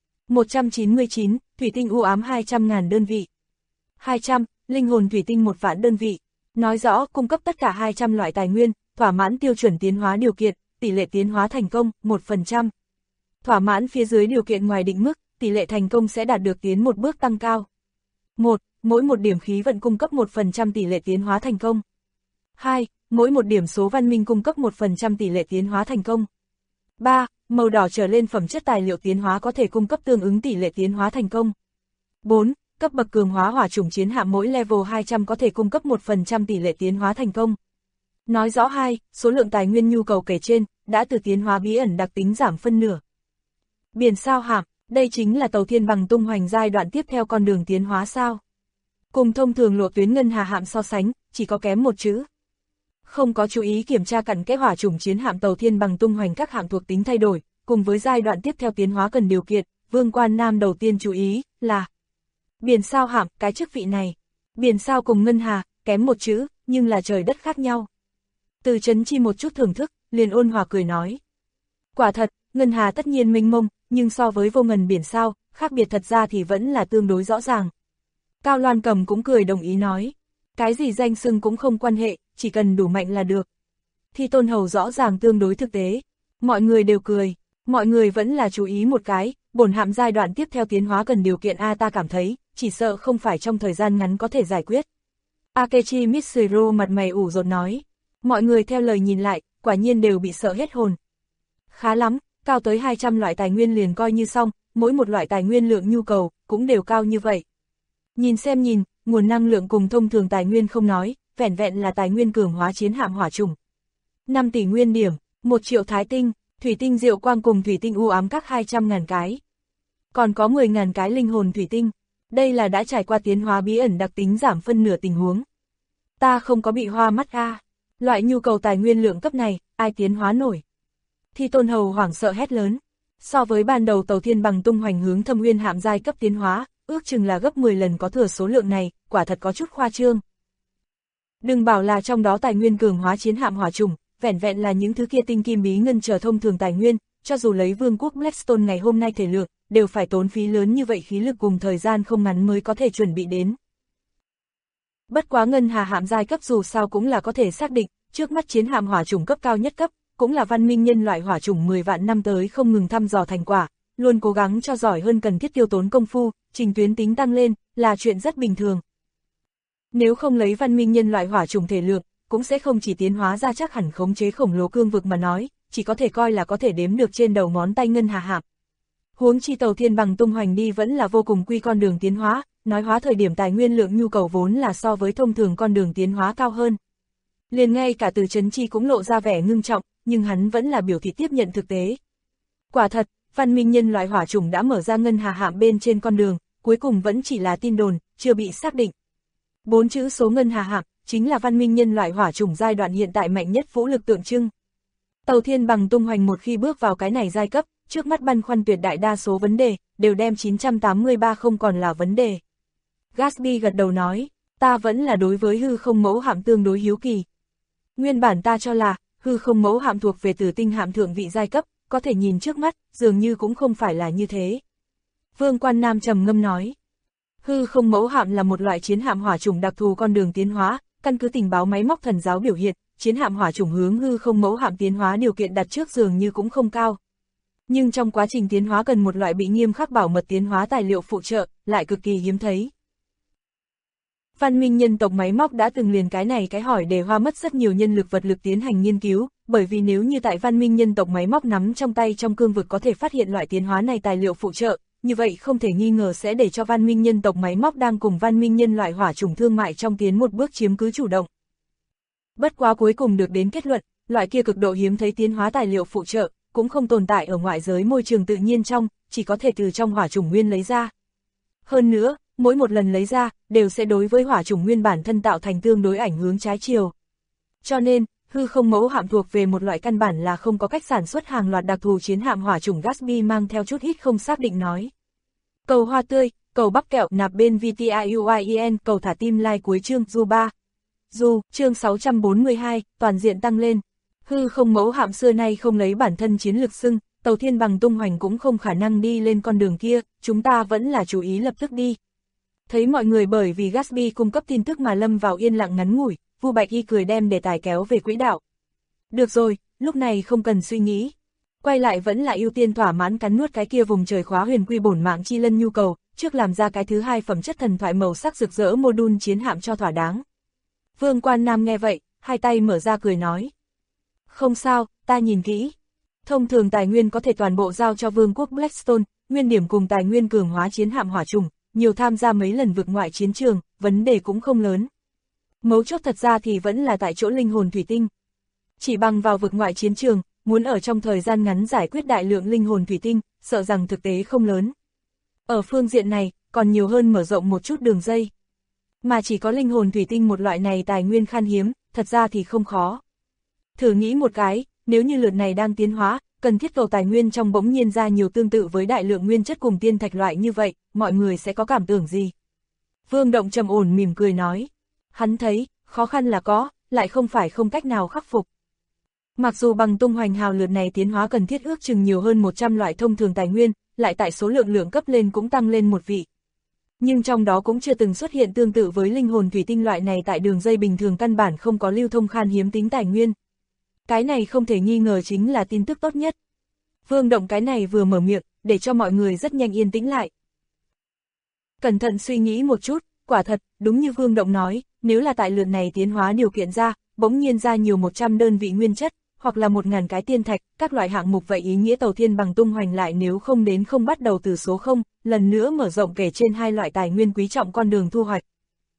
Speaker 2: 199. Thủy tinh u ám 200.000 đơn vị. 200. Linh hồn thủy tinh 1 vạn đơn vị. Nói rõ cung cấp tất cả 200 loại tài nguyên, thỏa mãn tiêu chuẩn tiến hóa điều kiện, tỷ lệ tiến hóa thành công, 1%. Thỏa mãn phía dưới điều kiện ngoài định mức, tỷ lệ thành công sẽ đạt được tiến một bước tăng cao. 1. Mỗi một điểm khí vận cung cấp 1% tỷ lệ tiến hóa thành công. 2. Mỗi một điểm số văn minh cung cấp 1% tỷ lệ tiến hóa thành công. 3. Màu đỏ trở lên phẩm chất tài liệu tiến hóa có thể cung cấp tương ứng tỷ lệ tiến hóa thành công. 4. Cấp bậc cường hóa hỏa chủng chiến hạm mỗi level 200 có thể cung cấp 1% tỷ lệ tiến hóa thành công. Nói rõ 2, số lượng tài nguyên nhu cầu kể trên, đã từ tiến hóa bí ẩn đặc tính giảm phân nửa. Biển sao hạm, đây chính là tàu thiên bằng tung hoành giai đoạn tiếp theo con đường tiến hóa sao. Cùng thông thường lộ tuyến ngân hà hạm so sánh, chỉ có kém một chữ. Không có chú ý kiểm tra cặn kẽ hỏa chủng chiến hạm tàu thiên bằng tung hoành các hạm thuộc tính thay đổi, cùng với giai đoạn tiếp theo tiến hóa cần điều kiện, Vương Quan Nam đầu tiên chú ý, là biển sao hạm, cái chức vị này. Biển sao cùng ngân hà, kém một chữ, nhưng là trời đất khác nhau. Từ Chấn Chi một chút thưởng thức, liền ôn hòa cười nói. Quả thật, ngân hà tất nhiên mênh mông, nhưng so với vô ngần biển sao, khác biệt thật ra thì vẫn là tương đối rõ ràng. Cao Loan Cầm cũng cười đồng ý nói. Cái gì danh xưng cũng không quan hệ, chỉ cần đủ mạnh là được. Thi Tôn Hầu rõ ràng tương đối thực tế. Mọi người đều cười, mọi người vẫn là chú ý một cái, bổn hạm giai đoạn tiếp theo tiến hóa cần điều kiện A ta cảm thấy, chỉ sợ không phải trong thời gian ngắn có thể giải quyết. Akechi Mitsuru mặt mày ủ rột nói. Mọi người theo lời nhìn lại, quả nhiên đều bị sợ hết hồn. Khá lắm, cao tới 200 loại tài nguyên liền coi như xong, mỗi một loại tài nguyên lượng nhu cầu, cũng đều cao như vậy. Nhìn xem nhìn, nguồn năng lượng cùng thông thường tài nguyên không nói, vẻn vẹn là tài nguyên cường hóa chiến hạm hỏa trùng. 5 tỷ nguyên điểm, 1 triệu thái tinh, thủy tinh diệu quang cùng thủy tinh u ám các 200.000 cái. Còn có 10.000 cái linh hồn thủy tinh, đây là đã trải qua tiến hóa bí ẩn đặc tính giảm phân nửa tình huống. Ta không có bị hoa mắt a. Loại nhu cầu tài nguyên lượng cấp này, ai tiến hóa nổi. Thi Tôn Hầu hoảng sợ hét lớn. So với ban đầu tàu thiên bằng tung hoành hướng Thâm Uyên hạm giai cấp tiến hóa, ước chừng là gấp 10 lần có thừa số lượng này, quả thật có chút khoa trương. Đừng bảo là trong đó tài nguyên cường hóa chiến hạm hỏa trùng, vẻn vẹn là những thứ kia tinh kim bí ngân trở thông thường tài nguyên, cho dù lấy vương quốc Blackstone ngày hôm nay thể lượng, đều phải tốn phí lớn như vậy khí lực cùng thời gian không ngắn mới có thể chuẩn bị đến. Bất quá ngân hà hạm giai cấp dù sao cũng là có thể xác định, trước mắt chiến hạm hỏa chủng cấp cao nhất cấp, cũng là văn minh nhân loại hỏa chủng 10 vạn năm tới không ngừng thăm dò thành quả, luôn cố gắng cho giỏi hơn cần thiết tiêu tốn công phu, trình tuyến tính tăng lên, là chuyện rất bình thường. Nếu không lấy văn minh nhân loại hỏa chủng thể lượng, cũng sẽ không chỉ tiến hóa ra chắc hẳn khống chế khổng lồ cương vực mà nói, chỉ có thể coi là có thể đếm được trên đầu ngón tay ngân hà hạm. Huống chi tàu thiên bằng tung hoành đi vẫn là vô cùng quy con đường tiến hóa, nói hóa thời điểm tài nguyên lượng nhu cầu vốn là so với thông thường con đường tiến hóa cao hơn. Liền ngay cả Từ Chấn Chi cũng lộ ra vẻ ngưng trọng, nhưng hắn vẫn là biểu thị tiếp nhận thực tế. Quả thật, văn minh nhân loại hỏa chủng đã mở ra ngân hà hạm bên trên con đường, cuối cùng vẫn chỉ là tin đồn, chưa bị xác định. 4 chữ số ngân hà hạm, chính là văn minh nhân loại hỏa chủng giai đoạn hiện tại mạnh nhất vũ lực tượng trưng. Tàu thiên bằng tung hoành một khi bước vào cái này giai cấp, trước mắt băn khoăn tuyệt đại đa số vấn đề, đều đem 983 không còn là vấn đề. Gatsby gật đầu nói, ta vẫn là đối với hư không mẫu hạm tương đối hiếu kỳ. Nguyên bản ta cho là, hư không mẫu hạm thuộc về tử tinh hạm thượng vị giai cấp, có thể nhìn trước mắt, dường như cũng không phải là như thế. Vương Quan Nam trầm ngâm nói, hư không mẫu hạm là một loại chiến hạm hỏa chủng đặc thù con đường tiến hóa, căn cứ tình báo máy móc thần giáo biểu hiện, chiến hạm hỏa chủng hướng hư không mẫu hạm tiến hóa điều kiện đặt trước dường như cũng không cao. Nhưng trong quá trình tiến hóa cần một loại bị nghiêm khắc bảo mật tiến hóa tài liệu phụ trợ, lại cực kỳ hiếm thấy. Văn minh nhân tộc máy móc đã từng liền cái này cái hỏi để hoa mất rất nhiều nhân lực vật lực tiến hành nghiên cứu, bởi vì nếu như tại văn minh nhân tộc máy móc nắm trong tay trong cương vực có thể phát hiện loại tiến hóa này tài liệu phụ trợ, như vậy không thể nghi ngờ sẽ để cho văn minh nhân tộc máy móc đang cùng văn minh nhân loại hỏa chủng thương mại trong tiến một bước chiếm cứ chủ động. Bất quá cuối cùng được đến kết luận, loại kia cực độ hiếm thấy tiến hóa tài liệu phụ trợ, cũng không tồn tại ở ngoại giới môi trường tự nhiên trong, chỉ có thể từ trong hỏa chủng nguyên lấy ra. Hơn nữa, mỗi một lần lấy ra, đều sẽ đối với hỏa chủng nguyên bản thân tạo thành tương đối ảnh hướng trái chiều. Cho nên, hư không mẫu hạm thuộc về một loại căn bản là không có cách sản xuất hàng loạt đặc thù chiến hạm hỏa chủng. Gatsby mang theo chút ít không xác định nói. Cầu hoa tươi, cầu bắp kẹo nạp bên VTIUIEN, cầu thả tim like cuối chương Du 3. Du, chương 642, toàn diện tăng lên. Hư không mẫu hạm xưa nay không lấy bản thân chiến lược xưng, tàu thiên bằng tung hoành cũng không khả năng đi lên con đường kia, chúng ta vẫn là chú ý lập tức đi. Thấy mọi người bởi vì Gatsby cung cấp tin tức mà lâm vào yên lặng ngắn ngủi, Vu Bạch Y cười đem đề tài kéo về quỹ đạo. Được rồi, lúc này không cần suy nghĩ. Quay lại vẫn là ưu tiên thỏa mãn cắn nuốt cái kia vùng trời khóa huyền quy bổn mạng chi lân nhu cầu, trước làm ra cái thứ hai phẩm chất thần thoại màu sắc rực rỡ module chiến hạm cho thỏa đáng. Vương Quan Nam nghe vậy, hai tay mở ra cười nói. Không sao, ta nhìn kỹ. Thông thường tài nguyên có thể toàn bộ giao cho Vương quốc Blackstone, nguyên điểm cùng tài nguyên cường hóa chiến hạm hỏa trùng, nhiều tham gia mấy lần vực ngoại chiến trường, vấn đề cũng không lớn. Mấu chốt thật ra thì vẫn là tại chỗ linh hồn thủy tinh. Chỉ bằng vào vực ngoại chiến trường, muốn ở trong thời gian ngắn giải quyết đại lượng linh hồn thủy tinh, sợ rằng thực tế không lớn. Ở phương diện này, còn nhiều hơn mở rộng một chút đường dây. Mà chỉ có linh hồn thủy tinh một loại này tài nguyên khan hiếm, thật ra thì không khó. Thử nghĩ một cái, nếu như lượt này đang tiến hóa, cần thiết cầu tài nguyên trong bỗng nhiên ra nhiều tương tự với đại lượng nguyên chất cùng tiên thạch loại như vậy, mọi người sẽ có cảm tưởng gì? Vương Động trầm ổn mỉm cười nói. Hắn thấy, khó khăn là có, lại không phải không cách nào khắc phục. Mặc dù bằng tung hoành hào lượt này tiến hóa cần thiết ước chừng nhiều hơn 100 loại thông thường tài nguyên, lại tại số lượng cấp lên cũng tăng lên một vị. Nhưng trong đó cũng chưa từng xuất hiện tương tự với linh hồn thủy tinh loại này tại đường dây bình thường căn bản không có lưu thông khan hiếm tính tài nguyên. Cái này không thể nghi ngờ chính là tin tức tốt nhất. Vương Động cái này vừa mở miệng, để cho mọi người rất nhanh yên tĩnh lại. Cẩn thận suy nghĩ một chút, quả thật, đúng như Vương Động nói, nếu là tại lượt này tiến hóa điều kiện ra, bỗng nhiên ra nhiều 100 đơn vị nguyên chất, hoặc là 1000 cái tiên thạch, các loại hạng mục vậy ý nghĩa tàu thiên bằng tung hoành lại nếu không đến không bắt đầu từ số 0, lần nữa mở rộng kể trên hai loại tài nguyên quý trọng con đường thu hoạch.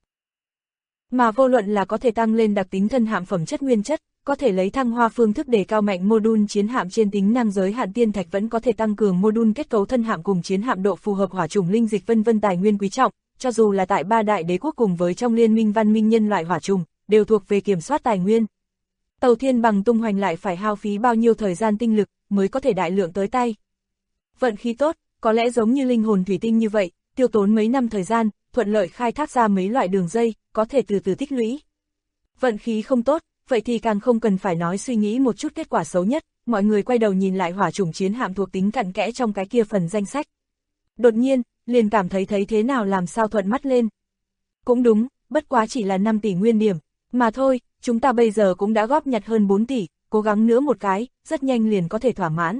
Speaker 2: Mà vô luận là có thể tăng lên đặc tính thân hạm phẩm chất nguyên chất, có thể lấy thăng hoa phương thức để cao mạnh module chiến hạm trên tính năng giới hạn tiên thạch vẫn có thể tăng cường module kết cấu thân hạm cùng chiến hạm độ phù hợp hỏa trùng linh dịch vân vân tài nguyên quý trọng, cho dù là tại ba đại đế quốc cùng với trong liên minh văn minh nhân loại hỏa trùng, đều thuộc về kiểm soát tài nguyên. Tàu thiên bằng tung hoành lại phải hao phí bao nhiêu thời gian tinh lực mới có thể đại lượng tới tay. Vận khí tốt, có lẽ giống như linh hồn thủy tinh như vậy, tiêu tốn mấy năm thời gian, thuận lợi khai thác ra mấy loại đường dây, có thể từ từ tích lũy. Vận khí không tốt, vậy thì càng không cần phải nói suy nghĩ một chút kết quả xấu nhất, mọi người quay đầu nhìn lại hỏa chủng chiến hạm thuộc tính cặn kẽ trong cái kia phần danh sách. Đột nhiên, liền cảm thấy thế nào làm sao thuận mắt lên. Cũng đúng, bất quá chỉ là 5 tỷ nguyên điểm, mà thôi, chúng ta bây giờ cũng đã góp nhặt hơn 4 tỷ, cố gắng nữa một cái, rất nhanh liền có thể thỏa mãn.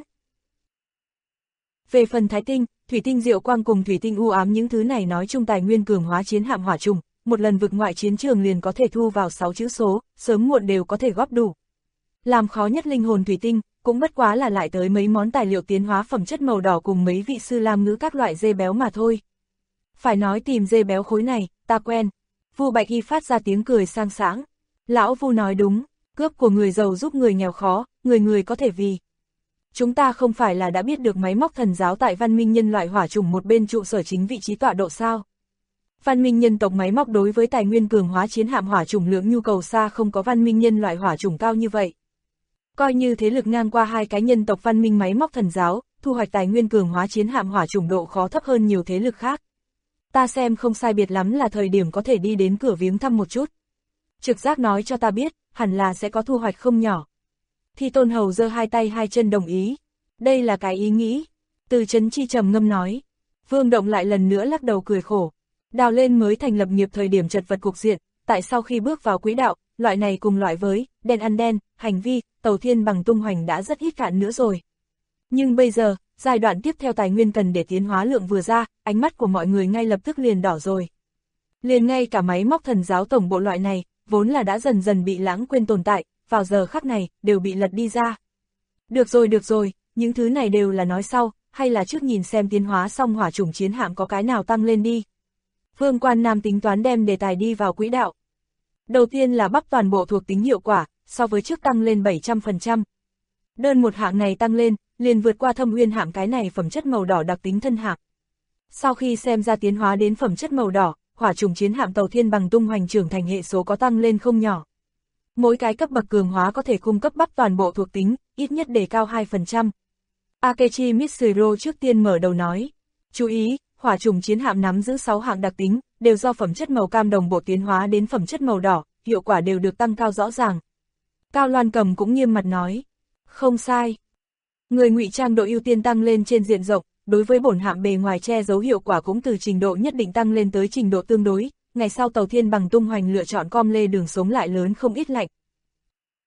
Speaker 2: Về phần thái tinh, thủy tinh diệu quang cùng thủy tinh u ám những thứ này nói chung tài nguyên cường hóa chiến hạm hỏa trùng, một lần vực ngoại chiến trường liền có thể thu vào 6 chữ số, sớm muộn đều có thể góp đủ. Làm khó nhất linh hồn thủy tinh, cũng bất quá là lại tới mấy món tài liệu tiến hóa phẩm chất màu đỏ cùng mấy vị sư lam ngữ các loại dê béo mà thôi. Phải nói tìm dê béo khối này, ta quen. Vu Bạch Y phát ra tiếng cười sang sảng. Lão Vu nói đúng, cướp của người giàu giúp người nghèo khó, người có thể vì. Chúng ta không phải là đã biết được máy móc thần giáo tại văn minh nhân loại hỏa chủng một bên trụ sở chính vị trí tọa độ sao. Văn minh nhân tộc máy móc đối với tài nguyên cường hóa chiến hạm hỏa chủng lượng nhu cầu xa không có văn minh nhân loại hỏa chủng cao như vậy. Coi như thế lực ngang qua hai cái nhân tộc văn minh máy móc thần giáo, thu hoạch tài nguyên cường hóa chiến hạm hỏa chủng độ khó thấp hơn nhiều thế lực khác. Ta xem không sai biệt lắm là thời điểm có thể đi đến cửa viếng thăm một chút. Trực giác nói cho ta biết, hẳn là sẽ có thu hoạch không nhỏ. Thi Tôn Hầu giơ hai tay hai chân đồng ý. Đây là cái ý nghĩ. Từ Chấn Chi trầm ngâm nói. Vương Động lại lần nữa lắc đầu cười khổ. Đào lên mới thành lập nghiệp thời điểm chật vật cục diện, tại sau khi bước vào quỹ đạo, loại này cùng loại với đen ăn đen, hành vi, tàu thiên bằng tung hoành đã rất ít cạn nữa rồi. Nhưng bây giờ, giai đoạn tiếp theo tài nguyên cần để tiến hóa lượng vừa ra, ánh mắt của mọi người ngay lập tức liền đỏ rồi. Liền ngay cả máy móc thần giáo tổng bộ loại này, vốn là đã dần dần bị lãng quên tồn tại, vào giờ khắc này, đều bị lật đi ra. Được rồi, những thứ này đều là nói sau, hay là trước nhìn xem tiến hóa xong hỏa chủng chiến hạm có cái nào tăng lên đi. Vương Quan Nam tính toán đem đề tài đi vào quỹ đạo. Đầu tiên là bắp toàn bộ thuộc tính hiệu quả, so với trước tăng lên 700%. Đơn một hạng này tăng lên, liền vượt qua Thâm Uyên hạm cái này phẩm chất màu đỏ đặc tính thân hạm. Sau khi xem ra tiến hóa đến phẩm chất màu đỏ, hỏa chủng chiến hạm tàu thiên bằng tung hoành trưởng thành hệ số có tăng lên không nhỏ. Mỗi cái cấp bậc cường hóa có thể cung cấp bắp toàn bộ thuộc tính, ít nhất đề cao 2%. Akechi Mitsuro trước tiên mở đầu nói. Chú ý, hỏa chủng chiến hạm nắm giữ 6 hạng đặc tính, đều do phẩm chất màu cam đồng bộ tiến hóa đến phẩm chất màu đỏ, hiệu quả đều được tăng cao rõ ràng. Cao Loan Cầm cũng nghiêm mặt nói. Không sai. Người ngụy trang độ ưu tiên tăng lên trên diện rộng, đối với bổn hạm bề ngoài che giấu hiệu quả cũng từ trình độ nhất định tăng lên tới trình độ tương đối, ngày sau tàu thiên bằng tung hoành lựa chọn com lê đường sống lại lớn không ít lạnh.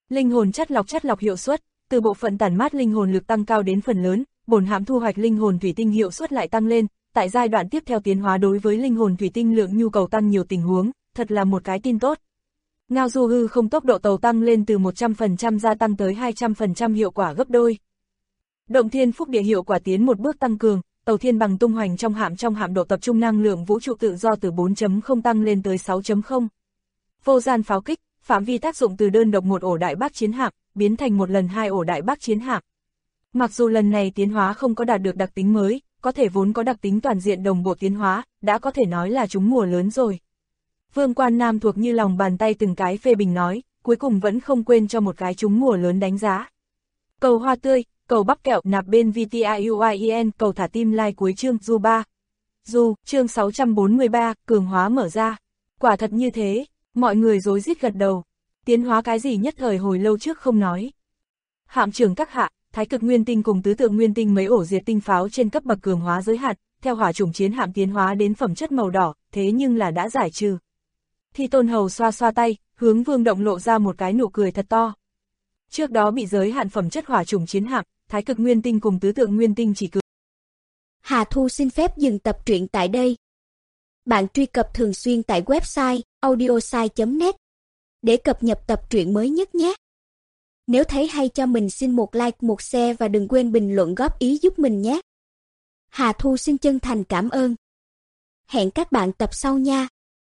Speaker 2: Linh hồn chắt lọc hiệu suất, từ bộ phận tản mát linh hồn lực tăng cao đến phần lớn, bổn hãm thu hoạch linh hồn thủy tinh hiệu suất lại tăng lên, tại giai đoạn tiếp theo tiến hóa đối với linh hồn thủy tinh lượng nhu cầu tăng nhiều tình huống, thật là một cái tin tốt. Ngao du hư không tốc độ tàu tăng lên từ 100% gia tăng tới 200% hiệu quả gấp đôi. Động thiên phúc địa hiệu quả tiến một bước tăng cường, tàu thiên bằng tung hoành trong hạm độ tập trung năng lượng vũ trụ tự do từ 4.0 tăng lên tới 6.0. Vô gian pháo kích, phạm vi tác dụng từ đơn độc một ổ đại bác chiến hạm, biến thành một lần 2 ổ đại bác chiến hạm. Mặc dù lần này tiến hóa không có đạt được đặc tính mới, có thể vốn có đặc tính toàn diện đồng bộ tiến hóa, đã có thể nói là trúng mùa lớn rồi. Vương Quan Nam thuộc như lòng bàn tay từng cái phê bình nói, cuối cùng vẫn không quên cho một cái trúng mùa lớn đánh giá. Cầu hoa tươi, cầu bắp kẹo nạp bên VTIUIEN, cầu thả tim like cuối chương Du 3. Du, chương 643, cường hóa mở ra. Quả thật như thế, mọi người rối rít gật đầu. Tiến hóa cái gì nhất thời hồi lâu trước không nói. Hạm trưởng các hạ, Thái cực nguyên tinh cùng tứ tượng nguyên tinh mấy ổ diệt tinh pháo trên cấp bậc cường hóa giới hạn, theo hỏa chủng chiến hạm tiến hóa đến phẩm chất màu đỏ, thế nhưng là đã giải trừ. Thi Tôn Hầu xoa xoa tay, hướng Vương Động lộ ra một cái nụ cười thật to. Trước đó bị giới hạn phẩm chất hỏa chủng chiến hạm, Thái cực nguyên tinh cùng tứ tượng nguyên tinh chỉ cứ.
Speaker 3: Hà Thu xin phép dừng tập truyện tại đây. Bạn truy cập thường xuyên tại website audiosai.net để cập nhật tập truyện mới nhất nhé. Nếu thấy hay cho mình xin một like, một share và đừng quên bình luận góp ý giúp mình nhé. Hà Thu xin chân thành cảm ơn. Hẹn các bạn tập sau nha.